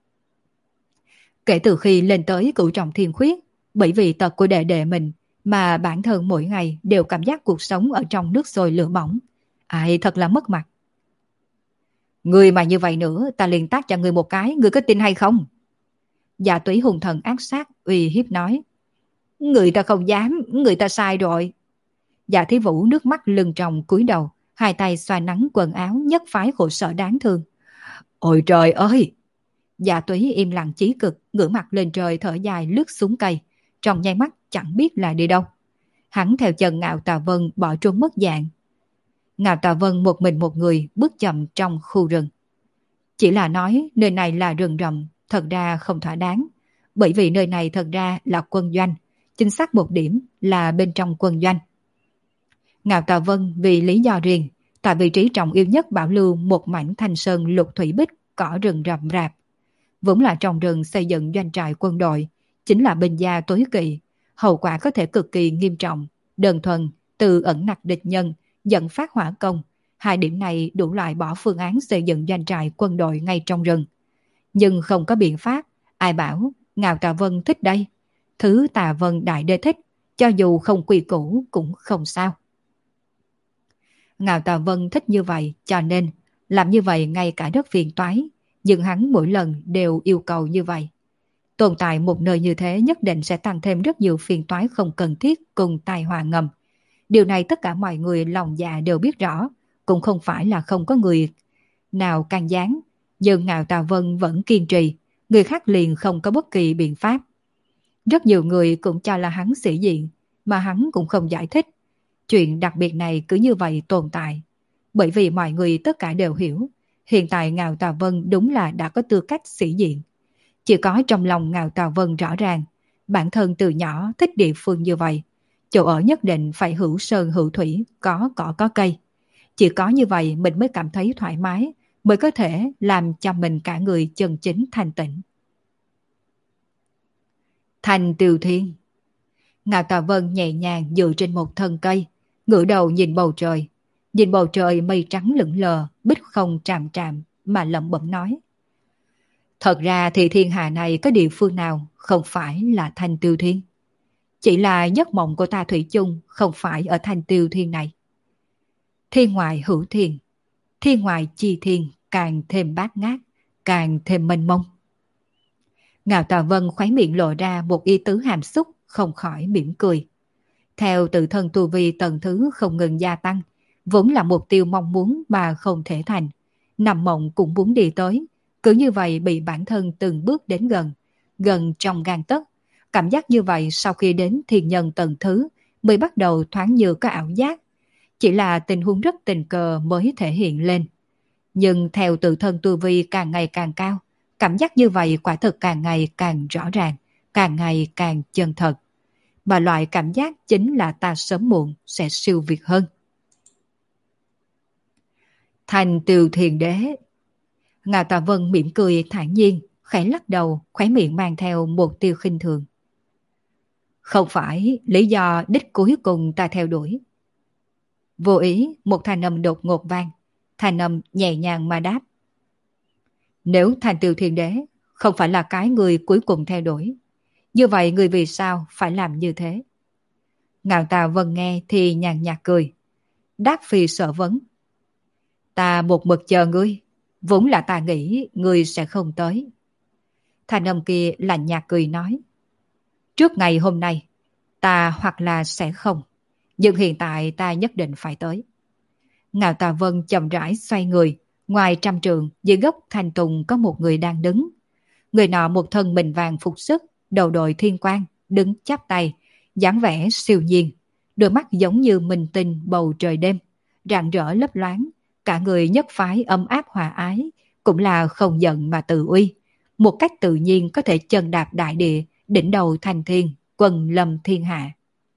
Kể từ khi lên tới cửu trọng thiên khuyết, bởi vì tật của đệ đệ mình mà bản thân mỗi ngày đều cảm giác cuộc sống ở trong nước sôi lửa bỏng. Ai thật là mất mặt. Người mà như vậy nữa, ta liền tác cho người một cái, người có tin hay không? Dạ Túy hùng thần ác sát, uy hiếp nói. Người ta không dám, người ta sai rồi. Dạ Thí Vũ nước mắt lưng tròng cúi đầu, hai tay xoa nắng quần áo nhất phái khổ sở đáng thương. Ôi trời ơi! Dạ Túy im lặng chí cực, ngửa mặt lên trời thở dài lướt xuống cây, trong nháy mắt chẳng biết là đi đâu. Hắn theo chân Ngạo Tà Vân bỏ trốn mất dạng. Ngạo Tà Vân một mình một người bước chậm trong khu rừng. Chỉ là nói nơi này là rừng rậm, thật ra không thỏa đáng, bởi vì nơi này thật ra là quân doanh, chính xác một điểm là bên trong quân doanh. Ngạo Tà Vân vì lý do riêng, tại vị trí trọng yêu nhất bảo lưu một mảnh thanh sơn lục thủy bích, cỏ rừng rậm rạp. Vốn là trong rừng xây dựng doanh trại quân đội, chính là binh gia tối kỵ, hậu quả có thể cực kỳ nghiêm trọng, đơn thuần từ ẩn nặc địch nhân, dẫn phát hỏa công. Hai điểm này đủ loại bỏ phương án xây dựng doanh trại quân đội ngay trong rừng. Nhưng không có biện pháp, ai bảo Ngạo Tà Vân thích đây. Thứ Tà Vân đại đê thích, cho dù không quy củ cũng không sao. Ngạo Tà Vân thích như vậy, cho nên làm như vậy ngay cả rất phiền toái, nhưng hắn mỗi lần đều yêu cầu như vậy. Tồn tại một nơi như thế nhất định sẽ tăng thêm rất nhiều phiền toái không cần thiết cùng tai họa ngầm. Điều này tất cả mọi người lòng dạ đều biết rõ, cũng không phải là không có người nào can gián, nhưng Ngạo Tà Vân vẫn kiên trì, người khác liền không có bất kỳ biện pháp. Rất nhiều người cũng cho là hắn sĩ diện, mà hắn cũng không giải thích. Chuyện đặc biệt này cứ như vậy tồn tại, bởi vì mọi người tất cả đều hiểu, hiện tại Ngạo Tà Vân đúng là đã có tư cách sĩ diện. Chỉ có trong lòng Ngạo Tà Vân rõ ràng, bản thân từ nhỏ thích địa phương như vậy, chỗ ở nhất định phải hữu sơn hữu thủy, có cỏ có cây. Chỉ có như vậy mình mới cảm thấy thoải mái, mới có thể làm cho mình cả người chân chính thanh tịnh. Thành Tiêu Thiên. Ngạo Tà Vân nhẹ nhàng dựa trên một thân cây, ngửa đầu nhìn bầu trời. Nhìn bầu trời mây trắng lững lờ, bích không tràm tràm, mà lẩm bẩm nói. Thật ra thì thiên hà này có địa phương nào không phải là Thành Tiêu Thiên. Chỉ là giấc mộng của ta thủy chung không phải ở Thành Tiêu Thiên này. Thiên ngoại hữu thiên, thiên ngoại chi thiên, càng thêm bát ngát, càng thêm mênh mông. Ngạo Tà Vân khóe miệng lộ ra một ý tứ hàm xúc, không khỏi mỉm cười. Theo tự thân tu vi tầng thứ không ngừng gia tăng, vốn là mục tiêu mong muốn mà không thể thành. Nằm mộng cũng muốn đi tới, cứ như vậy bị bản thân từng bước đến gần, gần trong gang tấc. Cảm giác như vậy sau khi đến thiên nhân tầng thứ mới bắt đầu thoáng như có ảo giác. Chỉ là tình huống rất tình cờ mới thể hiện lên. Nhưng theo tự thân tu vi càng ngày càng cao, cảm giác như vậy quả thực càng ngày càng rõ ràng, càng ngày càng chân thật. Mà loại cảm giác chính là ta sớm muộn sẽ siêu việt hơn. Thành Tựu Thiền Đế. Ngạo Tà Vân mỉm cười thản nhiên, khẽ lắc đầu, khóe miệng mang theo một tia khinh thường. Không phải lý do đích cuối cùng ta theo đuổi. Vô ý, một thanh âm đột ngột vang, thanh âm nhẹ nhàng mà đáp. Nếu Thành Tựu Thiền Đế không phải là cái người cuối cùng theo đuổi, như vậy người vì sao phải làm như thế? Ngạo Tà Vân nghe thì nhàn nhạt cười, đáp phi sở vấn. Ta một mực chờ ngươi, vốn là ta nghĩ ngươi sẽ không tới. Thanh âm kia lạnh nhạt cười nói. Trước ngày hôm nay, ta hoặc là sẽ không, nhưng hiện tại ta nhất định phải tới. Ngạo Tà Vân chậm rãi xoay người, ngoài trăm trường dưới gốc thanh tùng có một người đang đứng. Người nọ một thân mình vàng phục sức, đầu đội thiên quang, đứng chắp tay, dáng vẻ siêu nhiên, đôi mắt giống như minh tinh bầu trời đêm, rạng rỡ lấp loáng, cả người nhất phái ấm áp hòa ái, cũng là không giận mà tự uy, một cách tự nhiên có thể chân đạp đại địa, đỉnh đầu thành thiên, quần lâm thiên hạ.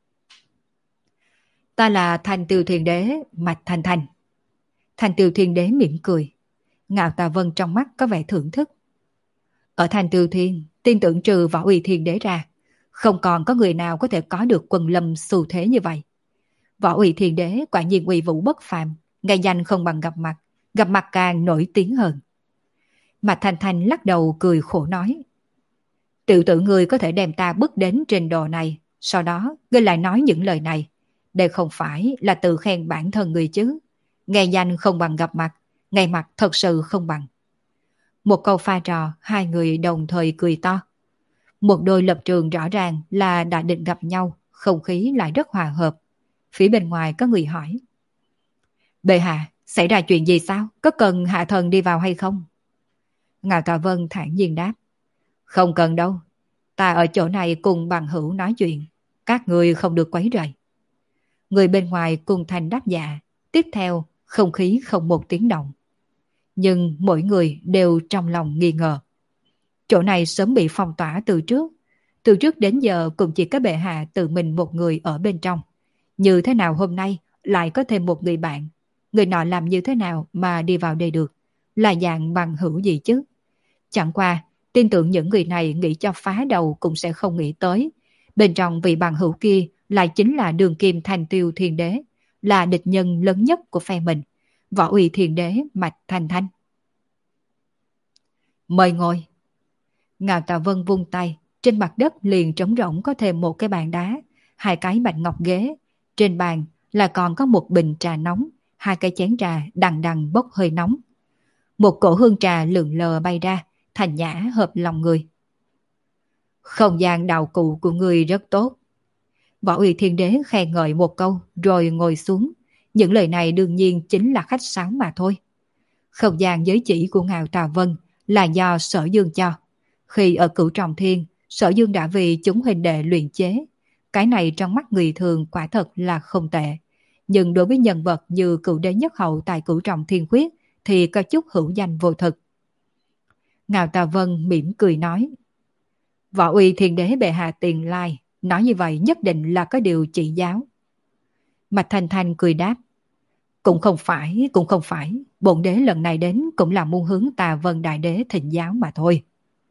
Ta là Thành Tựu Thiền Đế Mạch Thanh Thanh. Thành Tựu Thiền Đế mỉm cười. Ngạo Tà Vân trong mắt có vẻ thưởng thức. Ở Thành Tựu Thiên, tin tưởng trừ Võ Uy Thiền Đế ra, không còn có người nào có thể có được quần lâm xu thế như vậy. Võ Uy Thiền Đế quả nhiên uy vũ bất phàm, ngày danh không bằng gặp mặt, gặp mặt càng nổi tiếng hơn. Mạch Thanh Thanh lắc đầu cười khổ nói. Tự tự ngươi có thể đem ta bước đến trình độ này, sau đó ngươi lại nói những lời này. Đây không phải là tự khen bản thân người chứ. Ngày danh không bằng gặp mặt, ngày mặt thật sự không bằng. Một câu pha trò, hai người đồng thời cười to. Một đôi lập trường rõ ràng là đã định gặp nhau, không khí lại rất hòa hợp. Phía bên ngoài có người hỏi. Bệ hạ, xảy ra chuyện gì sao? Có cần hạ thần đi vào hay không? Ngạo Tà Vân thản nhiên đáp. Không cần đâu. Ta ở chỗ này cùng bằng hữu nói chuyện. Các người không được quấy rầy. Người bên ngoài cùng thành đáp dạ. Tiếp theo, không khí không một tiếng động. Nhưng mỗi người đều trong lòng nghi ngờ. Chỗ này sớm bị phong tỏa từ trước. Từ trước đến giờ cũng chỉ có bệ hạ tự mình một người ở bên trong. Như thế nào hôm nay lại có thêm một người bạn? Người nọ làm như thế nào mà đi vào đây được? Là dạng bằng hữu gì chứ? Chẳng qua, tin tưởng những người này nghĩ cho phá đầu cũng sẽ không nghĩ tới. Bên trong vị bằng hữu kia lại chính là đường kim Thành Tựu Thiền Đế, là địch nhân lớn nhất của phe mình, Võ Uy Thiền Đế Mạch Thanh Thanh. Mời ngồi. Ngạo Tà Vân vung tay, trên mặt đất liền trống rỗng có thêm một cái bàn đá, hai cái bạch ngọc ghế. Trên bàn là còn có một bình trà nóng, hai cái chén trà đằng đằng bốc hơi nóng. Một cổ hương trà lượn lờ bay ra, thanh nhã hợp lòng người. Không gian đạo cụ của người rất tốt. Võ Uy Thiên Đế khen ngợi một câu rồi ngồi xuống. Những lời này đương nhiên chính là khách sáo mà thôi. Không gian giới chỉ của Ngạo Tà Vân là do Sở Dương cho. Khi ở Cửu Trọng Thiên, Sở Dương đã vì chúng huynh đệ luyện chế. Cái này trong mắt người thường quả thật là không tệ. Nhưng đối với nhân vật như Cửu Đế Nhất Hậu tại Cửu Trọng Thiên Quyết thì có chút hữu danh vô thực. Ngạo Tà Vân mỉm cười nói. Võ Uy Thiên Đế bệ hạ tiền lai, nói như vậy nhất định là có điều chỉ giáo. Mạch Thanh Thanh cười đáp. Cũng không phải, cũng không phải. Bổn đế lần này đến cũng là muốn hướng Tà Vân Đại Đế thỉnh giáo mà thôi.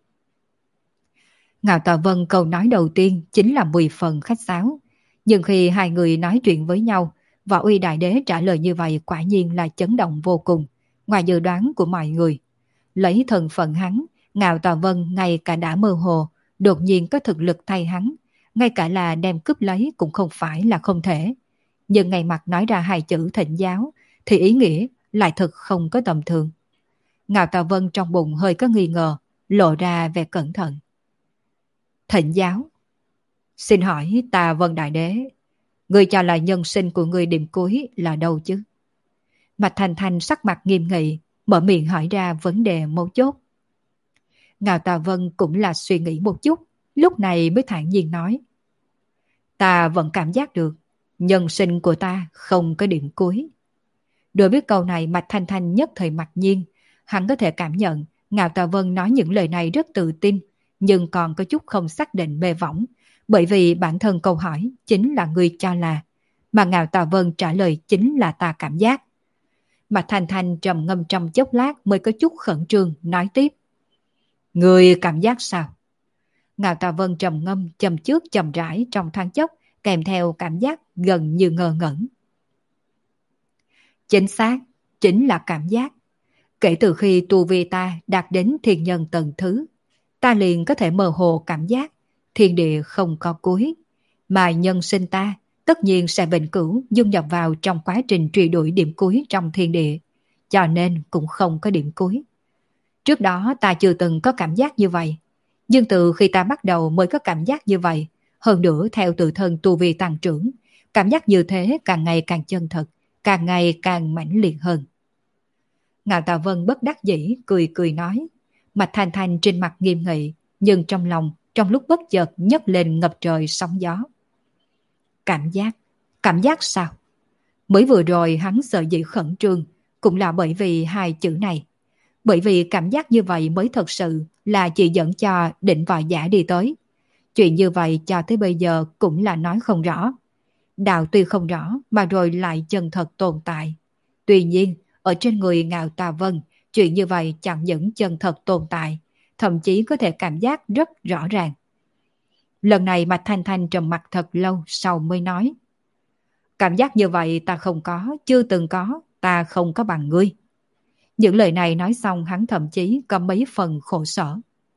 Ngạo Tà Vân câu nói đầu tiên chính là mười phần khách sáo. Nhưng khi hai người nói chuyện với nhau, Võ Uy Đại Đế trả lời như vậy quả nhiên là chấn động vô cùng, ngoài dự đoán của mọi người. Lấy thân phận hắn, Ngạo Tà Vân ngay cả đã mơ hồ, đột nhiên có thực lực thay hắn, ngay cả là đem cướp lấy cũng không phải là không thể. Nhưng ngày mặt nói ra hai chữ thỉnh giáo, thì ý nghĩa lại thật không có tầm thường. Ngạo Tà Vân trong bụng hơi có nghi ngờ, lộ ra vẻ cẩn thận. Thịnh giáo. Xin hỏi Tà Vân Đại Đế, người cho là nhân sinh của người điểm cuối là đâu chứ? Mạch Thanh Thanh sắc mặt nghiêm nghị, mở miệng hỏi ra vấn đề mấu chốt. Ngạo Tà Vân cũng là suy nghĩ một chút, lúc này mới thản nhiên nói. Ta vẫn cảm giác được, nhân sinh của ta không có điểm cuối. Đối với câu này Mạch Thanh Thanh nhất thời mặc nhiên, hắn có thể cảm nhận Ngạo Tà Vân nói những lời này rất tự tin, nhưng còn có chút không xác định mê võng, bởi vì bản thân câu hỏi chính là người cho là, mà Ngạo Tà Vân trả lời chính là ta cảm giác. Mạch Thanh Thanh trầm ngâm trong chốc lát mới có chút khẩn trương nói tiếp. Người cảm giác sao? Ngạo Tà Vân trầm ngâm chầm trước chầm rãi trong thoáng chốc, kèm theo cảm giác gần như ngơ ngẩn. Chính xác, chính là cảm giác. Kể từ khi tu vi ta đạt đến thiên nhân tầng thứ, ta liền có thể mơ hồ cảm giác thiên địa không có cuối, mà nhân sinh ta tất nhiên sẽ vĩnh cửu dung nhập vào trong quá trình truy đuổi điểm cuối trong thiên địa, cho nên cũng không có điểm cuối. Trước đó ta chưa từng có cảm giác như vậy, nhưng từ khi ta bắt đầu mới có cảm giác như vậy, hơn nữa theo tự thân tu vi tăng trưởng, cảm giác như thế càng ngày càng chân thật, càng ngày càng mãnh liệt hơn. Ngạo Tà Vân bất đắc dĩ cười cười nói, Mạch Thanh Thanh trên mặt nghiêm nghị, nhưng trong lòng trong lúc bất chợt nhấc lên ngập trời sóng gió. Cảm giác, cảm giác sao? Mới vừa rồi hắn sợ dĩ khẩn trương cũng là bởi vì hai chữ này. Bởi vì cảm giác như vậy mới thật sự là chỉ dẫn cho định võ giả đi tới. Chuyện như vậy cho tới bây giờ cũng là nói không rõ. Đạo tuy không rõ mà rồi lại chân thật tồn tại. Tuy nhiên, ở trên người Ngạo Tà Vân, chuyện như vậy chẳng những chân thật tồn tại, thậm chí có thể cảm giác rất rõ ràng. Lần này Mạch Thanh Thanh trầm mặt thật lâu sau mới nói. Cảm giác như vậy ta không có, chưa từng có, ta không có bằng ngươi. Những lời này nói xong hắn thậm chí có mấy phần khổ sở.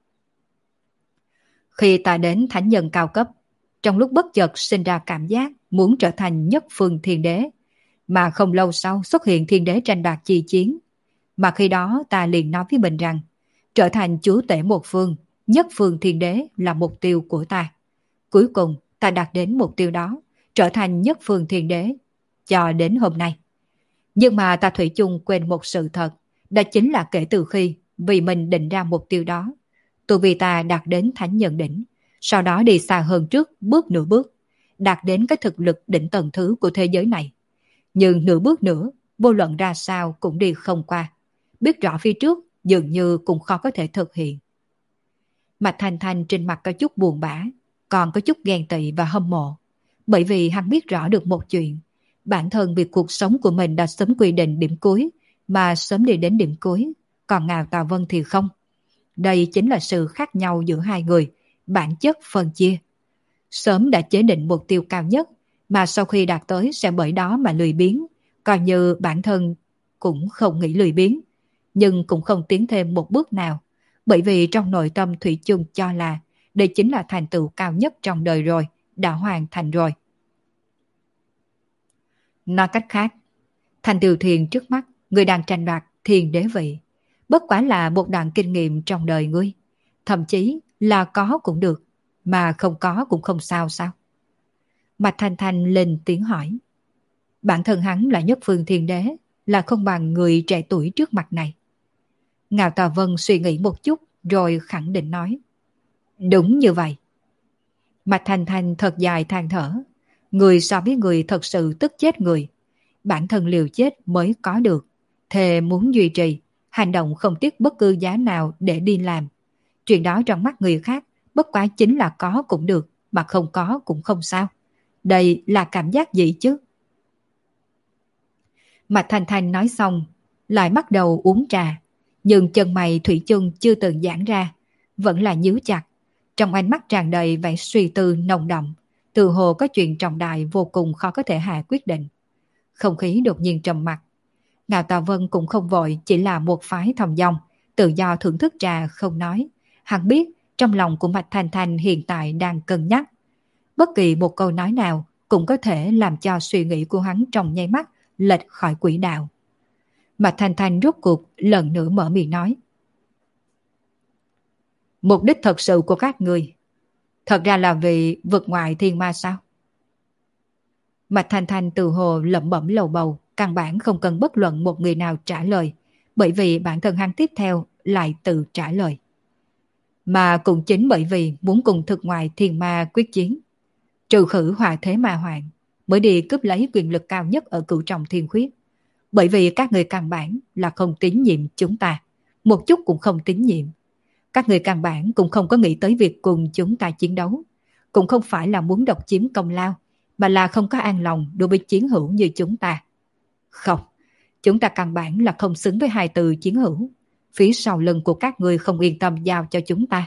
Khi ta đến thánh nhân cao cấp, trong lúc bất chợt sinh ra cảm giác muốn trở thành nhất phương thiên đế, mà không lâu sau xuất hiện thiên đế tranh đoạt chi chiến. Mà khi đó ta liền nói với mình rằng, trở thành chúa tể một phương, nhất phương thiên đế là mục tiêu của ta. Cuối cùng ta đạt đến mục tiêu đó, trở thành nhất phương thiên đế, cho đến hôm nay. Nhưng mà ta thủy chung quên một sự thật, đó chính là kể từ khi vì mình định ra mục tiêu đó, tu vi ta đạt đến thánh nhân đỉnh, sau đó đi xa hơn trước bước nửa bước, đạt đến cái thực lực đỉnh tầng thứ của thế giới này. Nhưng nửa bước nữa, vô luận ra sao cũng đi không qua, biết rõ phía trước dường như cũng khó có thể thực hiện. Mạch Thanh Thanh trên mặt có chút buồn bã, còn có chút ghen tị và hâm mộ, bởi vì hắn biết rõ được một chuyện, bản thân vì cuộc sống của mình đã sớm quy định điểm cuối, mà sớm đi đến điểm cuối, còn Ngạo Tà Vân thì không. Đây chính là sự khác nhau giữa hai người, bản chất phân chia. Sớm đã chế định mục tiêu cao nhất, mà sau khi đạt tới sẽ bởi đó mà lười biếng, coi như bản thân cũng không nghĩ lười biếng, nhưng cũng không tiến thêm một bước nào, bởi vì trong nội tâm thủy chung cho là đây chính là thành tựu cao nhất trong đời rồi, đã hoàn thành rồi. Nói cách khác, Thanh Tiêu Thiền trước mắt, người đang tranh đoạt thiên đế vị, bất quá là một đoạn kinh nghiệm trong đời ngươi, thậm chí là có cũng được, mà không có cũng không sao sao? Mạch Thanh Thanh lên tiếng hỏi. Bản thân hắn là nhất phương thiên đế, là không bằng người trẻ tuổi trước mặt này. Ngạo Tà Vân suy nghĩ một chút rồi khẳng định nói. Đúng như vậy. Mạch Thanh Thanh thật dài than thở. Người so với người thật sự tức chết người. Bản thân liều chết mới có được. Thề muốn duy trì, hành động không tiếc bất cứ giá nào để đi làm. Chuyện đó trong mắt người khác, bất quá chính là có cũng được, mà không có cũng không sao. Đây là cảm giác gì chứ? Mạch Thanh Thanh nói xong, lại bắt đầu uống trà. Nhưng chân mày thủy chung chưa từng giãn ra, vẫn là nhíu chặt. Trong ánh mắt tràn đầy vẻ suy tư nồng đậm, tự hồ có chuyện trọng đại vô cùng khó có thể hạ quyết định. Không khí đột nhiên trầm mặc. Ngạo Tà Vân cũng không vội, chỉ là một phái thong dong, tự do thưởng thức trà không nói. Hắn biết trong lòng của Mạch Thanh Thanh hiện tại đang cân nhắc. Bất kỳ một câu nói nào cũng có thể làm cho suy nghĩ của hắn trong nháy mắt lệch khỏi quỹ đạo. Mạch Thanh Thanh rốt cuộc lần nữa mở miệng nói. Mục đích thật sự của các người thật ra là vì vượt ngoài thiên ma sao? Mạch Thanh Thanh từ hồ lẩm bẩm lầu bầu, căn bản không cần bất luận một người nào trả lời, bởi vì bản thân hắn tiếp theo lại tự trả lời. Mà cũng chính bởi vì muốn cùng thực ngoài thiên ma quyết chiến, trừ khử họa thế ma hoạn, mới đi cướp lấy quyền lực cao nhất ở cửu trọng thiên khuyết. Bởi vì các người căn bản là không tín nhiệm chúng ta, một chút cũng không tín nhiệm. Các người căn bản cũng không có nghĩ tới việc cùng chúng ta chiến đấu, cũng không phải là muốn độc chiếm công lao, mà là không có an lòng đối với chiến hữu như chúng ta. Không, chúng ta căn bản là không xứng với hai từ chiến hữu. Phía sau lưng của các người không yên tâm giao cho chúng ta.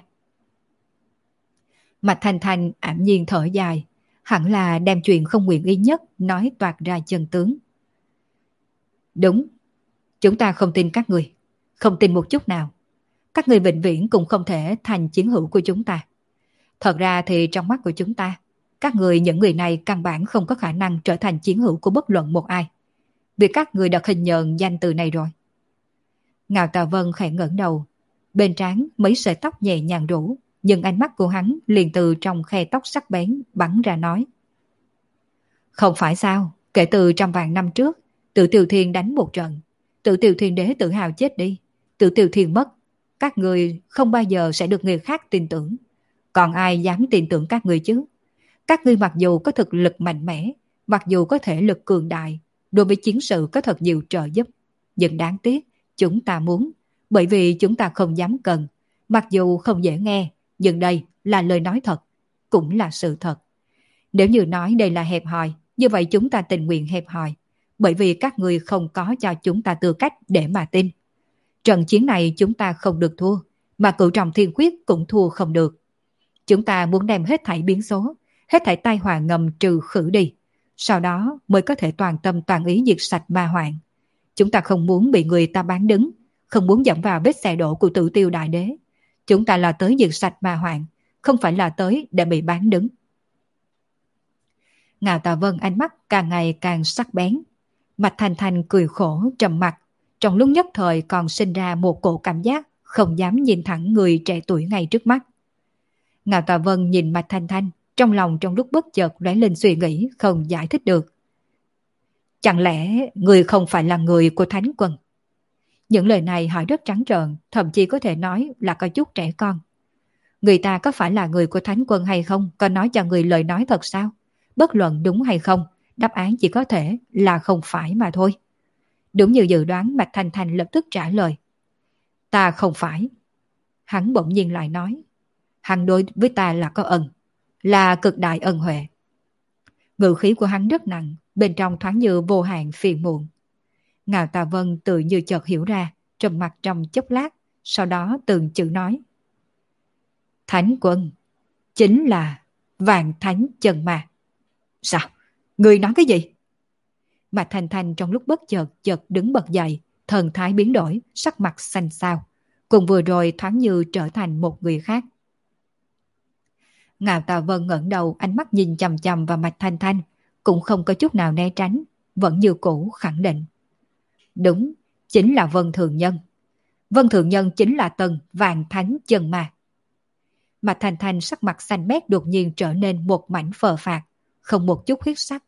Mạch Thanh Thanh ảm nhiên thở dài, hẳn là đem chuyện không nguyện ý nhất nói toạc ra chân tướng. Đúng, chúng ta không tin các người, không tin một chút nào. Các người vĩnh viễn cũng không thể thành chiến hữu của chúng ta. Thật ra thì trong mắt của chúng ta, các người những người này căn bản không có khả năng trở thành chiến hữu của bất luận một ai. Vì các người đã khinh nhờn danh từ này rồi. Ngạo Tà Vân khẽ ngẩng đầu, bên trán mấy sợi tóc nhẹ nhàng rủ, nhưng ánh mắt của hắn liền từ trong khe tóc sắc bén bắn ra nói. Không phải sao, kể từ trăm vạn năm trước, Tự Tiêu Thiên đánh một trận, Tự Tiêu Thiên đế tự hào chết đi, Tự Tiêu Thiên mất, các người không bao giờ sẽ được người khác tin tưởng. Còn ai dám tin tưởng các người chứ? Các ngươi mặc dù có thực lực mạnh mẽ, mặc dù có thể lực cường đại, đối với chiến sự có thật nhiều trợ giúp, nhưng đáng tiếc chúng ta muốn, bởi vì chúng ta không dám cần. Mặc dù không dễ nghe, nhưng đây là lời nói thật, cũng là sự thật. Nếu như nói đây là hẹp hòi, như vậy chúng ta tình nguyện hẹp hòi, bởi vì các ngươi không có cho chúng ta tư cách để mà tin. Trận chiến này chúng ta không được thua, mà cửu trọng thiên quyết cũng thua không được. Chúng ta muốn đem hết thảy biến số, hết thảy tai họa ngầm trừ khử đi, sau đó mới có thể toàn tâm toàn ý diệt sạch ma hoạn. Chúng ta không muốn bị người ta bán đứng, không muốn dẫm vào vết xe đổ của Tự Tiêu đại đế. Chúng ta là tới diệt sạch ma hoạn, không phải là tới để bị bán đứng. Ngạo Tà Vân ánh mắt càng ngày càng sắc bén. Mạch Thanh Thanh cười khổ trầm mặc, trong lúc nhất thời còn sinh ra một cổ cảm giác không dám nhìn thẳng người trẻ tuổi ngay trước mắt. Ngạo Tà Vân nhìn Mạch Thanh Thanh, trong lòng trong lúc bất chợt lóe lên suy nghĩ không giải thích được. Chẳng lẽ người không phải là người của Thánh Quân? Những lời này hỏi rất trắng trợn, thậm chí có thể nói là có chút trẻ con. Người ta có phải là người của Thánh Quân hay không, có nói cho người lời nói thật sao? Bất luận đúng hay không, đáp án chỉ có thể là không phải mà thôi. Đúng như dự đoán, Mạch Thanh Thanh lập tức trả lời. Ta không phải. Hắn bỗng nhiên lại nói. Hắn đối với ta là có ân, là cực đại ân huệ. Ngữ khí của hắn rất nặng, bên trong thoáng như vô hạn phiền muộn. Ngạo Tà Vân tự như chợt hiểu ra, trầm mặt trong chốc lát, sau đó từng chữ nói. Thánh Quân chính là Vạn Thánh Chân Ma. Sao? Người nói cái gì? Mạch Thanh Thanh trong lúc bất chợt chợt đứng bật dậy, thần thái biến đổi, sắc mặt xanh xao, cùng vừa rồi thoáng như trở thành một người khác. Ngạo Tà Vân ngẩng đầu, ánh mắt nhìn chằm chằm vào Mạch Thanh Thanh, cũng không có chút nào né tránh, vẫn như cũ khẳng định. Đúng, chính là Vân Thường Nhân. Vân Thường Nhân chính là Tần Vạn Thánh Chân Ma. Mạch Thanh Thanh sắc mặt xanh mét đột nhiên trở nên một mảnh phờ phạc, không một chút huyết sắc.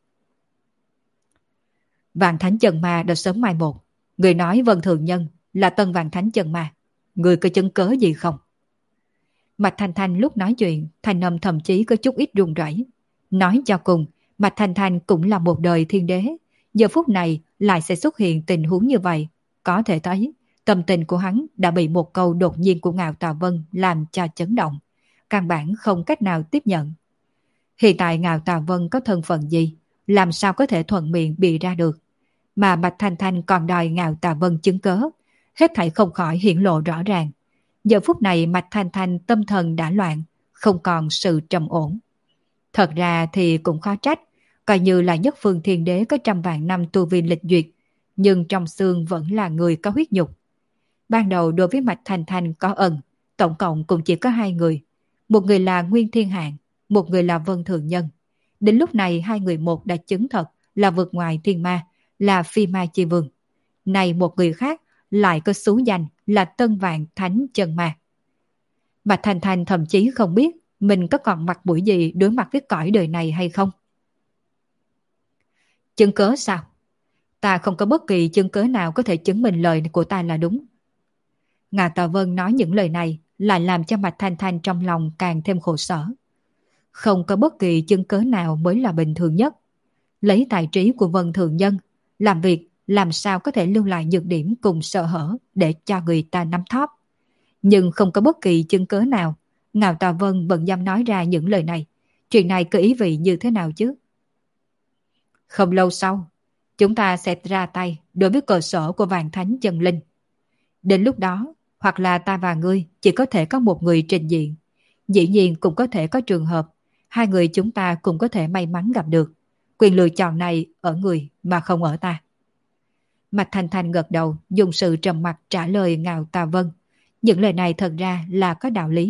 Vạn Thánh Chân Ma đã sớm mai một. Người nói Vân Thường Nhân là Tân Vạn Thánh Chân Ma, người có chứng cớ gì không? Mạch Thanh Thanh lúc nói chuyện, thanh âm thậm chí có chút ít run rẩy. Nói cho cùng, Mạch Thanh Thanh cũng là một đời thiên đế, giờ phút này lại sẽ xuất hiện tình huống như vậy. Có thể thấy, tâm tình của hắn đã bị một câu đột nhiên của Ngạo Tà Vân làm cho chấn động, căn bản không cách nào tiếp nhận. Hiện tại Ngạo Tà Vân có thân phận gì, làm sao có thể thuận miệng bịa ra được? Mà Mạch Thanh Thanh còn đòi Ngạo Tà Vân chứng cớ, hết thảy không khỏi hiển lộ rõ ràng. Giờ phút này Mạch Thanh Thanh tâm thần đã loạn, không còn sự trầm ổn. Thật ra thì cũng khó trách, coi như là nhất phương thiên đế có trăm vạn năm tu vi lịch duyệt, nhưng trong xương vẫn là người có huyết nhục. Ban đầu đối với Mạch Thanh Thanh có ẩn, tổng cộng cũng chỉ có hai người. Một người là Nguyên Thiên Hạng, một người là Vân Thường Nhân. Đến lúc này hai người một đã chứng thật là vượt ngoài thiên ma, là phi ma chi vương. này một người khác lại có xú danh là Tân Vạn Thánh Chân Ma. Mà Thanh Thanh thậm chí không biết mình có còn mặt mũi gì đối mặt với cõi đời này hay không. Chứng cớ sao? Ta không có bất kỳ chứng cớ nào có thể chứng minh lời của ta là đúng. Ngà Tà Vân nói những lời này lại làm cho Mạch Thanh Thanh trong lòng càng thêm khổ sở. Không có bất kỳ chứng cớ nào mới là bình thường nhất. Lấy tài trí của Vân Thường Nhân, làm việc làm sao có thể lưu lại nhược điểm cùng sợ hở để cho người ta nắm thóp. Nhưng không có bất kỳ chứng cớ nào, Ngạo Tà Vân vẫn dám nói ra những lời này. Chuyện này có ý vị như thế nào chứ? Không lâu sau, chúng ta sẽ ra tay đối với cơ sở của Vạn Thánh Chân Linh. Đến lúc đó, hoặc là ta và ngươi chỉ có thể có một người trình diện. Dĩ nhiên cũng có thể có trường hợp, hai người chúng ta cũng có thể may mắn gặp được. Quyền lựa chọn này ở người mà không ở ta. Mạch Thanh Thanh gật đầu, dùng sự trầm mặc trả lời Ngạo Tà Vân. Những lời này thật ra là có đạo lý.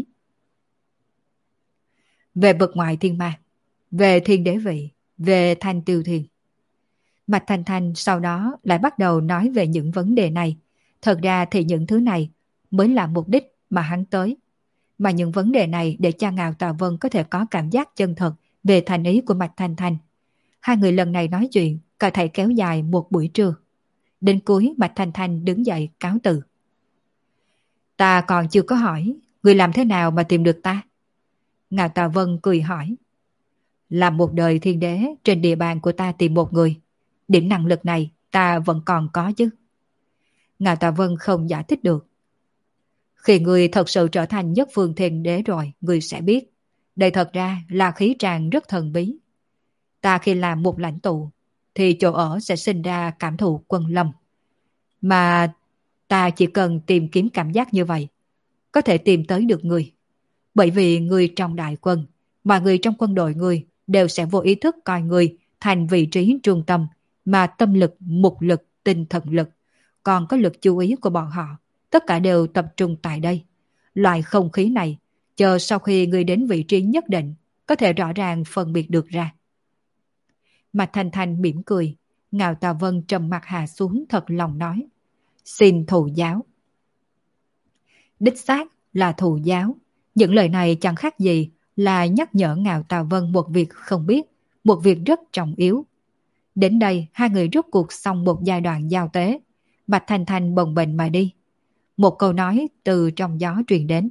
Về vực ngoại thiên ma, về thiên đế vị, về thanh tiêu thiên. Mạch Thanh Thanh sau đó lại bắt đầu nói về những vấn đề này. Thật ra thì những thứ này mới là mục đích mà hắn tới. Mà những vấn đề này để cho Ngạo Tà Vân có thể có cảm giác chân thật về thành ý của Mạch Thanh Thanh. Hai người lần này nói chuyện cả thảy kéo dài một buổi trưa. Đến cuối Mạch Thanh Thanh đứng dậy cáo từ. Ta còn chưa có hỏi, người làm thế nào mà tìm được ta? Ngạo Tà Vân cười hỏi. Làm một đời thiên đế trên địa bàn của ta tìm một người. Điểm năng lực này ta vẫn còn có chứ. Ngạo Tà Vân không giải thích được. Khi người thật sự trở thành nhất phương thiên đế rồi, người sẽ biết. Đây thật ra là khí tràng rất thần bí. Ta khi làm một lãnh tụ, thì chỗ ở sẽ sinh ra cảm thụ quân lâm. Mà ta chỉ cần tìm kiếm cảm giác như vậy, có thể tìm tới được người. Bởi vì người trong đại quân, mọi người trong quân đội người đều sẽ vô ý thức coi người thành vị trí trung tâm, mà tâm lực, mục lực, tinh thần lực, còn có lực chú ý của bọn họ, tất cả đều tập trung tại đây. Loại không khí này, chờ sau khi người đến vị trí nhất định, có thể rõ ràng phân biệt được ra. Mạch Thanh Thanh mỉm cười, Ngạo Tà Vân trầm mặt hạ xuống thật lòng nói. Xin thụ giáo. Đích xác là thụ giáo. Những lời này chẳng khác gì là nhắc nhở Ngạo Tà Vân một việc không biết, một việc rất trọng yếu. Đến đây hai người rút cuộc xong một giai đoạn giao tế. Mạch Thanh Thanh bồng bềnh mà đi. Một câu nói từ trong gió truyền đến.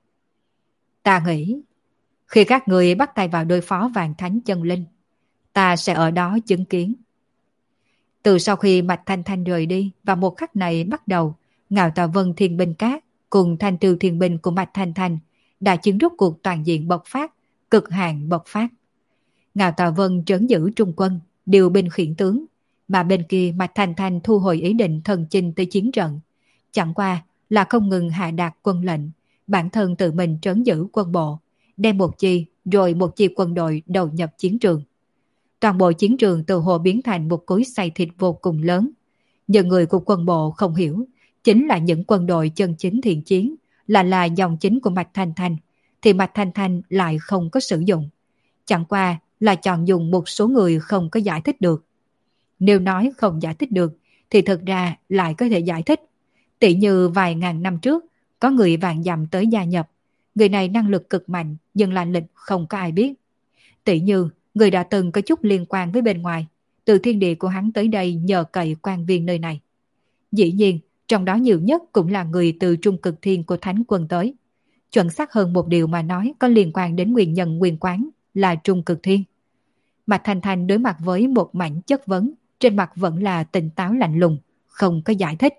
Ta nghĩ, khi các người bắt tay vào đối phó Vạn Thánh Chân Linh, ta sẽ ở đó chứng kiến. Từ sau khi Mạch Thanh Thanh rời đi và một khắc này bắt đầu, Ngạo Tà Vân Thiên Binh Cát cùng Thanh Tiêu Thiên Binh của Mạch Thanh Thanh đã chứng rút cuộc toàn diện bộc phát, cực hạn bộc phát. Ngạo Tà Vân trấn giữ trung quân, điều binh khiển tướng, mà bên kia Mạch Thanh Thanh thu hồi ý định thần chinh tới chiến trận. Chẳng qua là không ngừng hạ đạt quân lệnh, bản thân tự mình trấn giữ quân bộ, đem một chi rồi một chi quân đội đầu nhập chiến trường. Toàn bộ chiến trường từ hồ biến thành một cối xay thịt vô cùng lớn. Những người của quân bộ không hiểu, chính là những quân đội chân chính thiện chiến, là là dòng chính của Mạch Thanh Thanh, thì Mạch Thanh Thanh lại không có sử dụng. Chẳng qua là chọn dùng một số người không có giải thích được. Nếu nói không giải thích được, thì thực ra lại có thể giải thích. Tỷ như vài ngàn năm trước, có người vạn dặm tới gia nhập. Người này năng lực cực mạnh, nhưng là lịch không có ai biết. Tỷ như người đã từng có chút liên quan với bên ngoài, từ thiên địa của hắn tới đây nhờ cậy quan viên nơi này. Dĩ nhiên, trong đó nhiều nhất cũng là người từ trung cực thiên của Thánh Quân tới. Chuẩn xác hơn một điều mà nói có liên quan đến nguyên nhân nguyên quán là trung cực thiên. Mạch Thanh Thanh đối mặt với một mảnh chất vấn, trên mặt vẫn là tỉnh táo lạnh lùng, không có giải thích.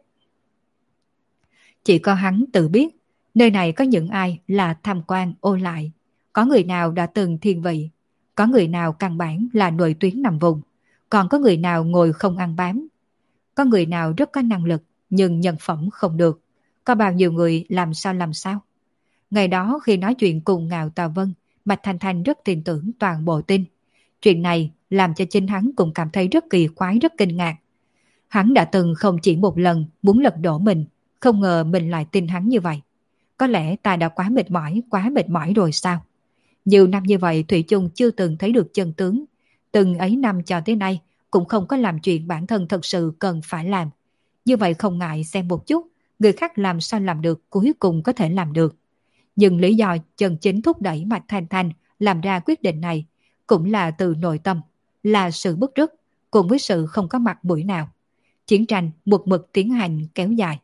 Chỉ có hắn tự biết, nơi này có những ai là tham quan ô lại, có người nào đã từng thiên vị, có người nào căn bản là nội tuyến nằm vùng, còn có người nào ngồi không ăn bám. Có người nào rất có năng lực, nhưng nhân phẩm không được. Có bao nhiêu người làm sao làm sao. Ngày đó khi nói chuyện cùng Ngạo Tà Vân, Mạch Thanh Thanh rất tin tưởng toàn bộ tin. Chuyện này làm cho chính hắn cũng cảm thấy rất kỳ quái, rất kinh ngạc. Hắn đã từng không chỉ một lần muốn lật đổ mình, không ngờ mình lại tin hắn như vậy. Có lẽ ta đã quá mệt mỏi, quá mệt mỏi rồi sao? Nhiều năm như vậy Thủy chung chưa từng thấy được chân tướng. Từng ấy năm cho tới nay cũng không có làm chuyện bản thân thật sự cần phải làm. Như vậy không ngại xem một chút, người khác làm sao làm được cuối cùng có thể làm được. Nhưng lý do chân chính thúc đẩy Mạch Thanh Thanh làm ra quyết định này cũng là từ nội tâm, là sự bức rứt cùng với sự không có mặt mũi nào. Chiến tranh một mực tiến hành kéo dài.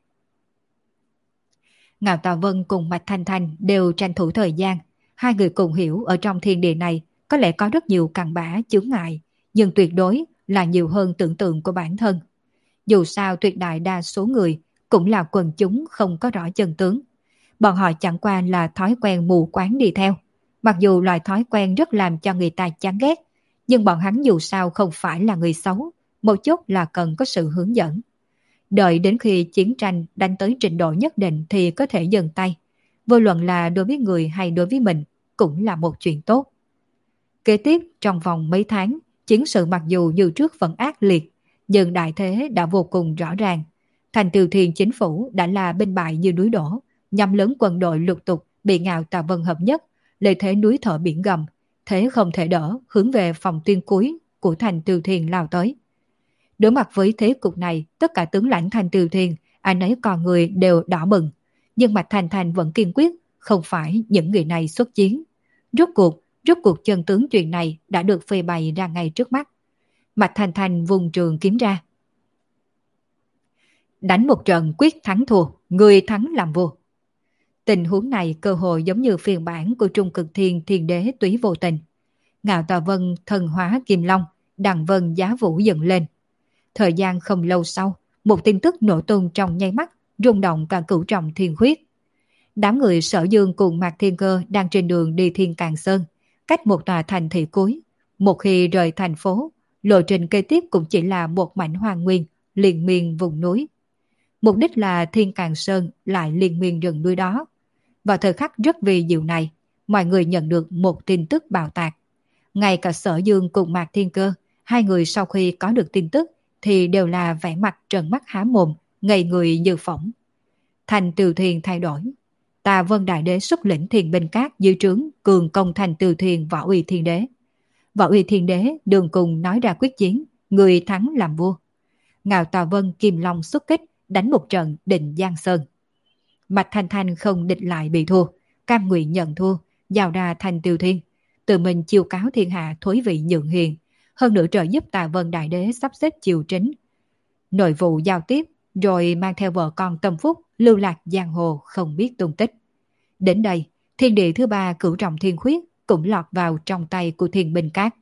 Ngạo Tà Vân cùng Mạch Thanh Thanh đều tranh thủ thời gian. Hai người cùng hiểu ở trong thiên địa này có lẽ có rất nhiều cặn bã chướng ngại, nhưng tuyệt đối là nhiều hơn tưởng tượng của bản thân. Dù sao tuyệt đại đa số người cũng là quần chúng không có rõ chân tướng. Bọn họ chẳng qua là thói quen mù quáng đi theo. Mặc dù loại thói quen rất làm cho người ta chán ghét, nhưng bọn hắn dù sao không phải là người xấu, một chút là cần có sự hướng dẫn. Đợi đến khi chiến tranh đánh tới trình độ nhất định thì có thể dừng tay. Vô luận là đối với người hay đối với mình cũng là một chuyện tốt. Kế tiếp trong vòng mấy tháng, chiến sự mặc dù như trước vẫn ác liệt, nhưng đại thế đã vô cùng rõ ràng. Thành Từ Thiên chính phủ đã là binh bại như núi đổ, nhằm lớn quân đội lục tục bị Ngạo Tà Vân hợp nhất, lợi thế núi thở biển gầm, thế không thể đỡ hướng về phòng tuyên cuối của Thành Từ Thiên lao tới. Đối mặt với thế cục này, tất cả tướng lãnh Thành Từ Thiên, ai nấy con người đều đỏ bừng, nhưng Mạch Thanh Thanh vẫn kiên quyết không phải những người này xuất chiến. Rốt cuộc, rốt cuộc chân tướng chuyện này đã được phơi bày ra ngay trước mắt. Mạch Thanh Thanh vùng trường kiếm ra. Đánh một trận quyết thắng thua, người thắng làm vua. Tình huống này cơ hội giống như phiên bản của Trung Cực Thiên Thiên Đế Túy Vô Tình. Ngạo Tà Vân thần hóa Kim Long, đằng vân giá vũ dựng lên. Thời gian không lâu sau, một tin tức nổ tung trong nháy mắt, rung động cả cửu trọng thiên khuyết. Đám người Sở Dương cùng Mạc Thiên Cơ đang trên đường đi Thiên Càn Sơn, cách một tòa thành thị cuối. Một khi rời thành phố, lộ trình kế tiếp cũng chỉ là một mảnh hoang nguyên, liên miên vùng núi. Mục đích là Thiên Càn Sơn lại liên miên rừng núi đó. Vào thời khắc rất vì diệu này, mọi người nhận được một tin tức bạo tạc. Ngay cả Sở Dương cùng Mạc Thiên Cơ, hai người sau khi có được tin tức thì đều là vẻ mặt trợn mắt há mồm, ngây người như phỏng. Thành Từ Thiên thay đổi. Tà Vân Đại Đế xuất lĩnh Thiên binh cát dưới trướng cường công Thành Từ Thiên Võ Uy Thiên Đế. Võ Uy Thiên Đế đường cùng nói ra quyết chiến, người thắng làm vua. Ngạo Tà Vân Kim Long xuất kích, đánh một trận định Giang Sơn. Mạch Thanh Thanh không địch lại bị thua, cam nguyện nhận thua, giao ra Thành Từ Thiên, tự mình chiêu cáo thiên hạ thối vị nhượng hiền, hơn nữa trợ giúp Tà Vân Đại Đế sắp xếp triều chính, nội vụ giao tiếp, rồi mang theo vợ con tâm phúc lưu lạc giang hồ không biết tung tích. Đến đây, thiên địa thứ ba cửu trọng thiên khuyết cũng lọt vào trong tay của Thiên binh cát.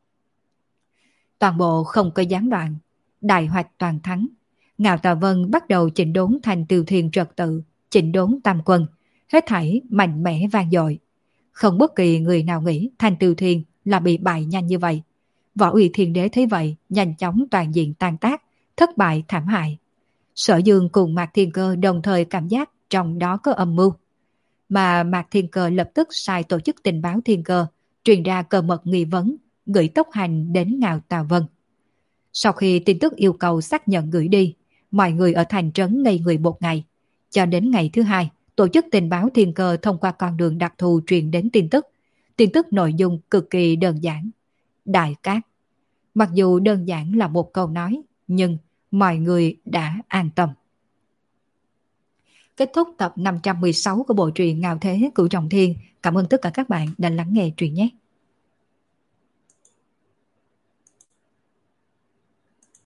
Toàn bộ không có gián đoạn, đại hoạch toàn thắng. Ngạo Tà Vân bắt đầu chỉnh đốn Thành Từ Thiên trật tự, chỉnh đốn tam quân, hết thảy mạnh mẽ vang dội. Không bất kỳ người nào nghĩ Thành Từ Thiên là bị bại nhanh như vậy. Võ Uy Thiên Đế thấy vậy, nhanh chóng toàn diện tan tác, thất bại thảm hại. Sở Dương cùng Mạc Thiên Cơ đồng thời cảm giác trong đó có âm mưu. Mà Mạc Thiên Cơ lập tức sai tổ chức tình báo Thiên Cơ, truyền ra cơ mật nghi vấn, gửi tốc hành đến Ngạo Tà Vân. Sau khi tin tức yêu cầu xác nhận gửi đi, mọi người ở thành trấn ngây người một ngày. Cho đến ngày thứ hai, tổ chức tình báo Thiên Cơ thông qua con đường đặc thù truyền đến tin tức. Tin tức nội dung cực kỳ đơn giản. Đại cát. Mặc dù đơn giản là một câu nói, nhưng mọi người đã an tâm. Kết thúc tập năm trăm mười sáu của bộ truyện Ngạo Thế Cửu Trọng Thiên. Cảm ơn tất cả các bạn đã lắng nghe truyện nhé.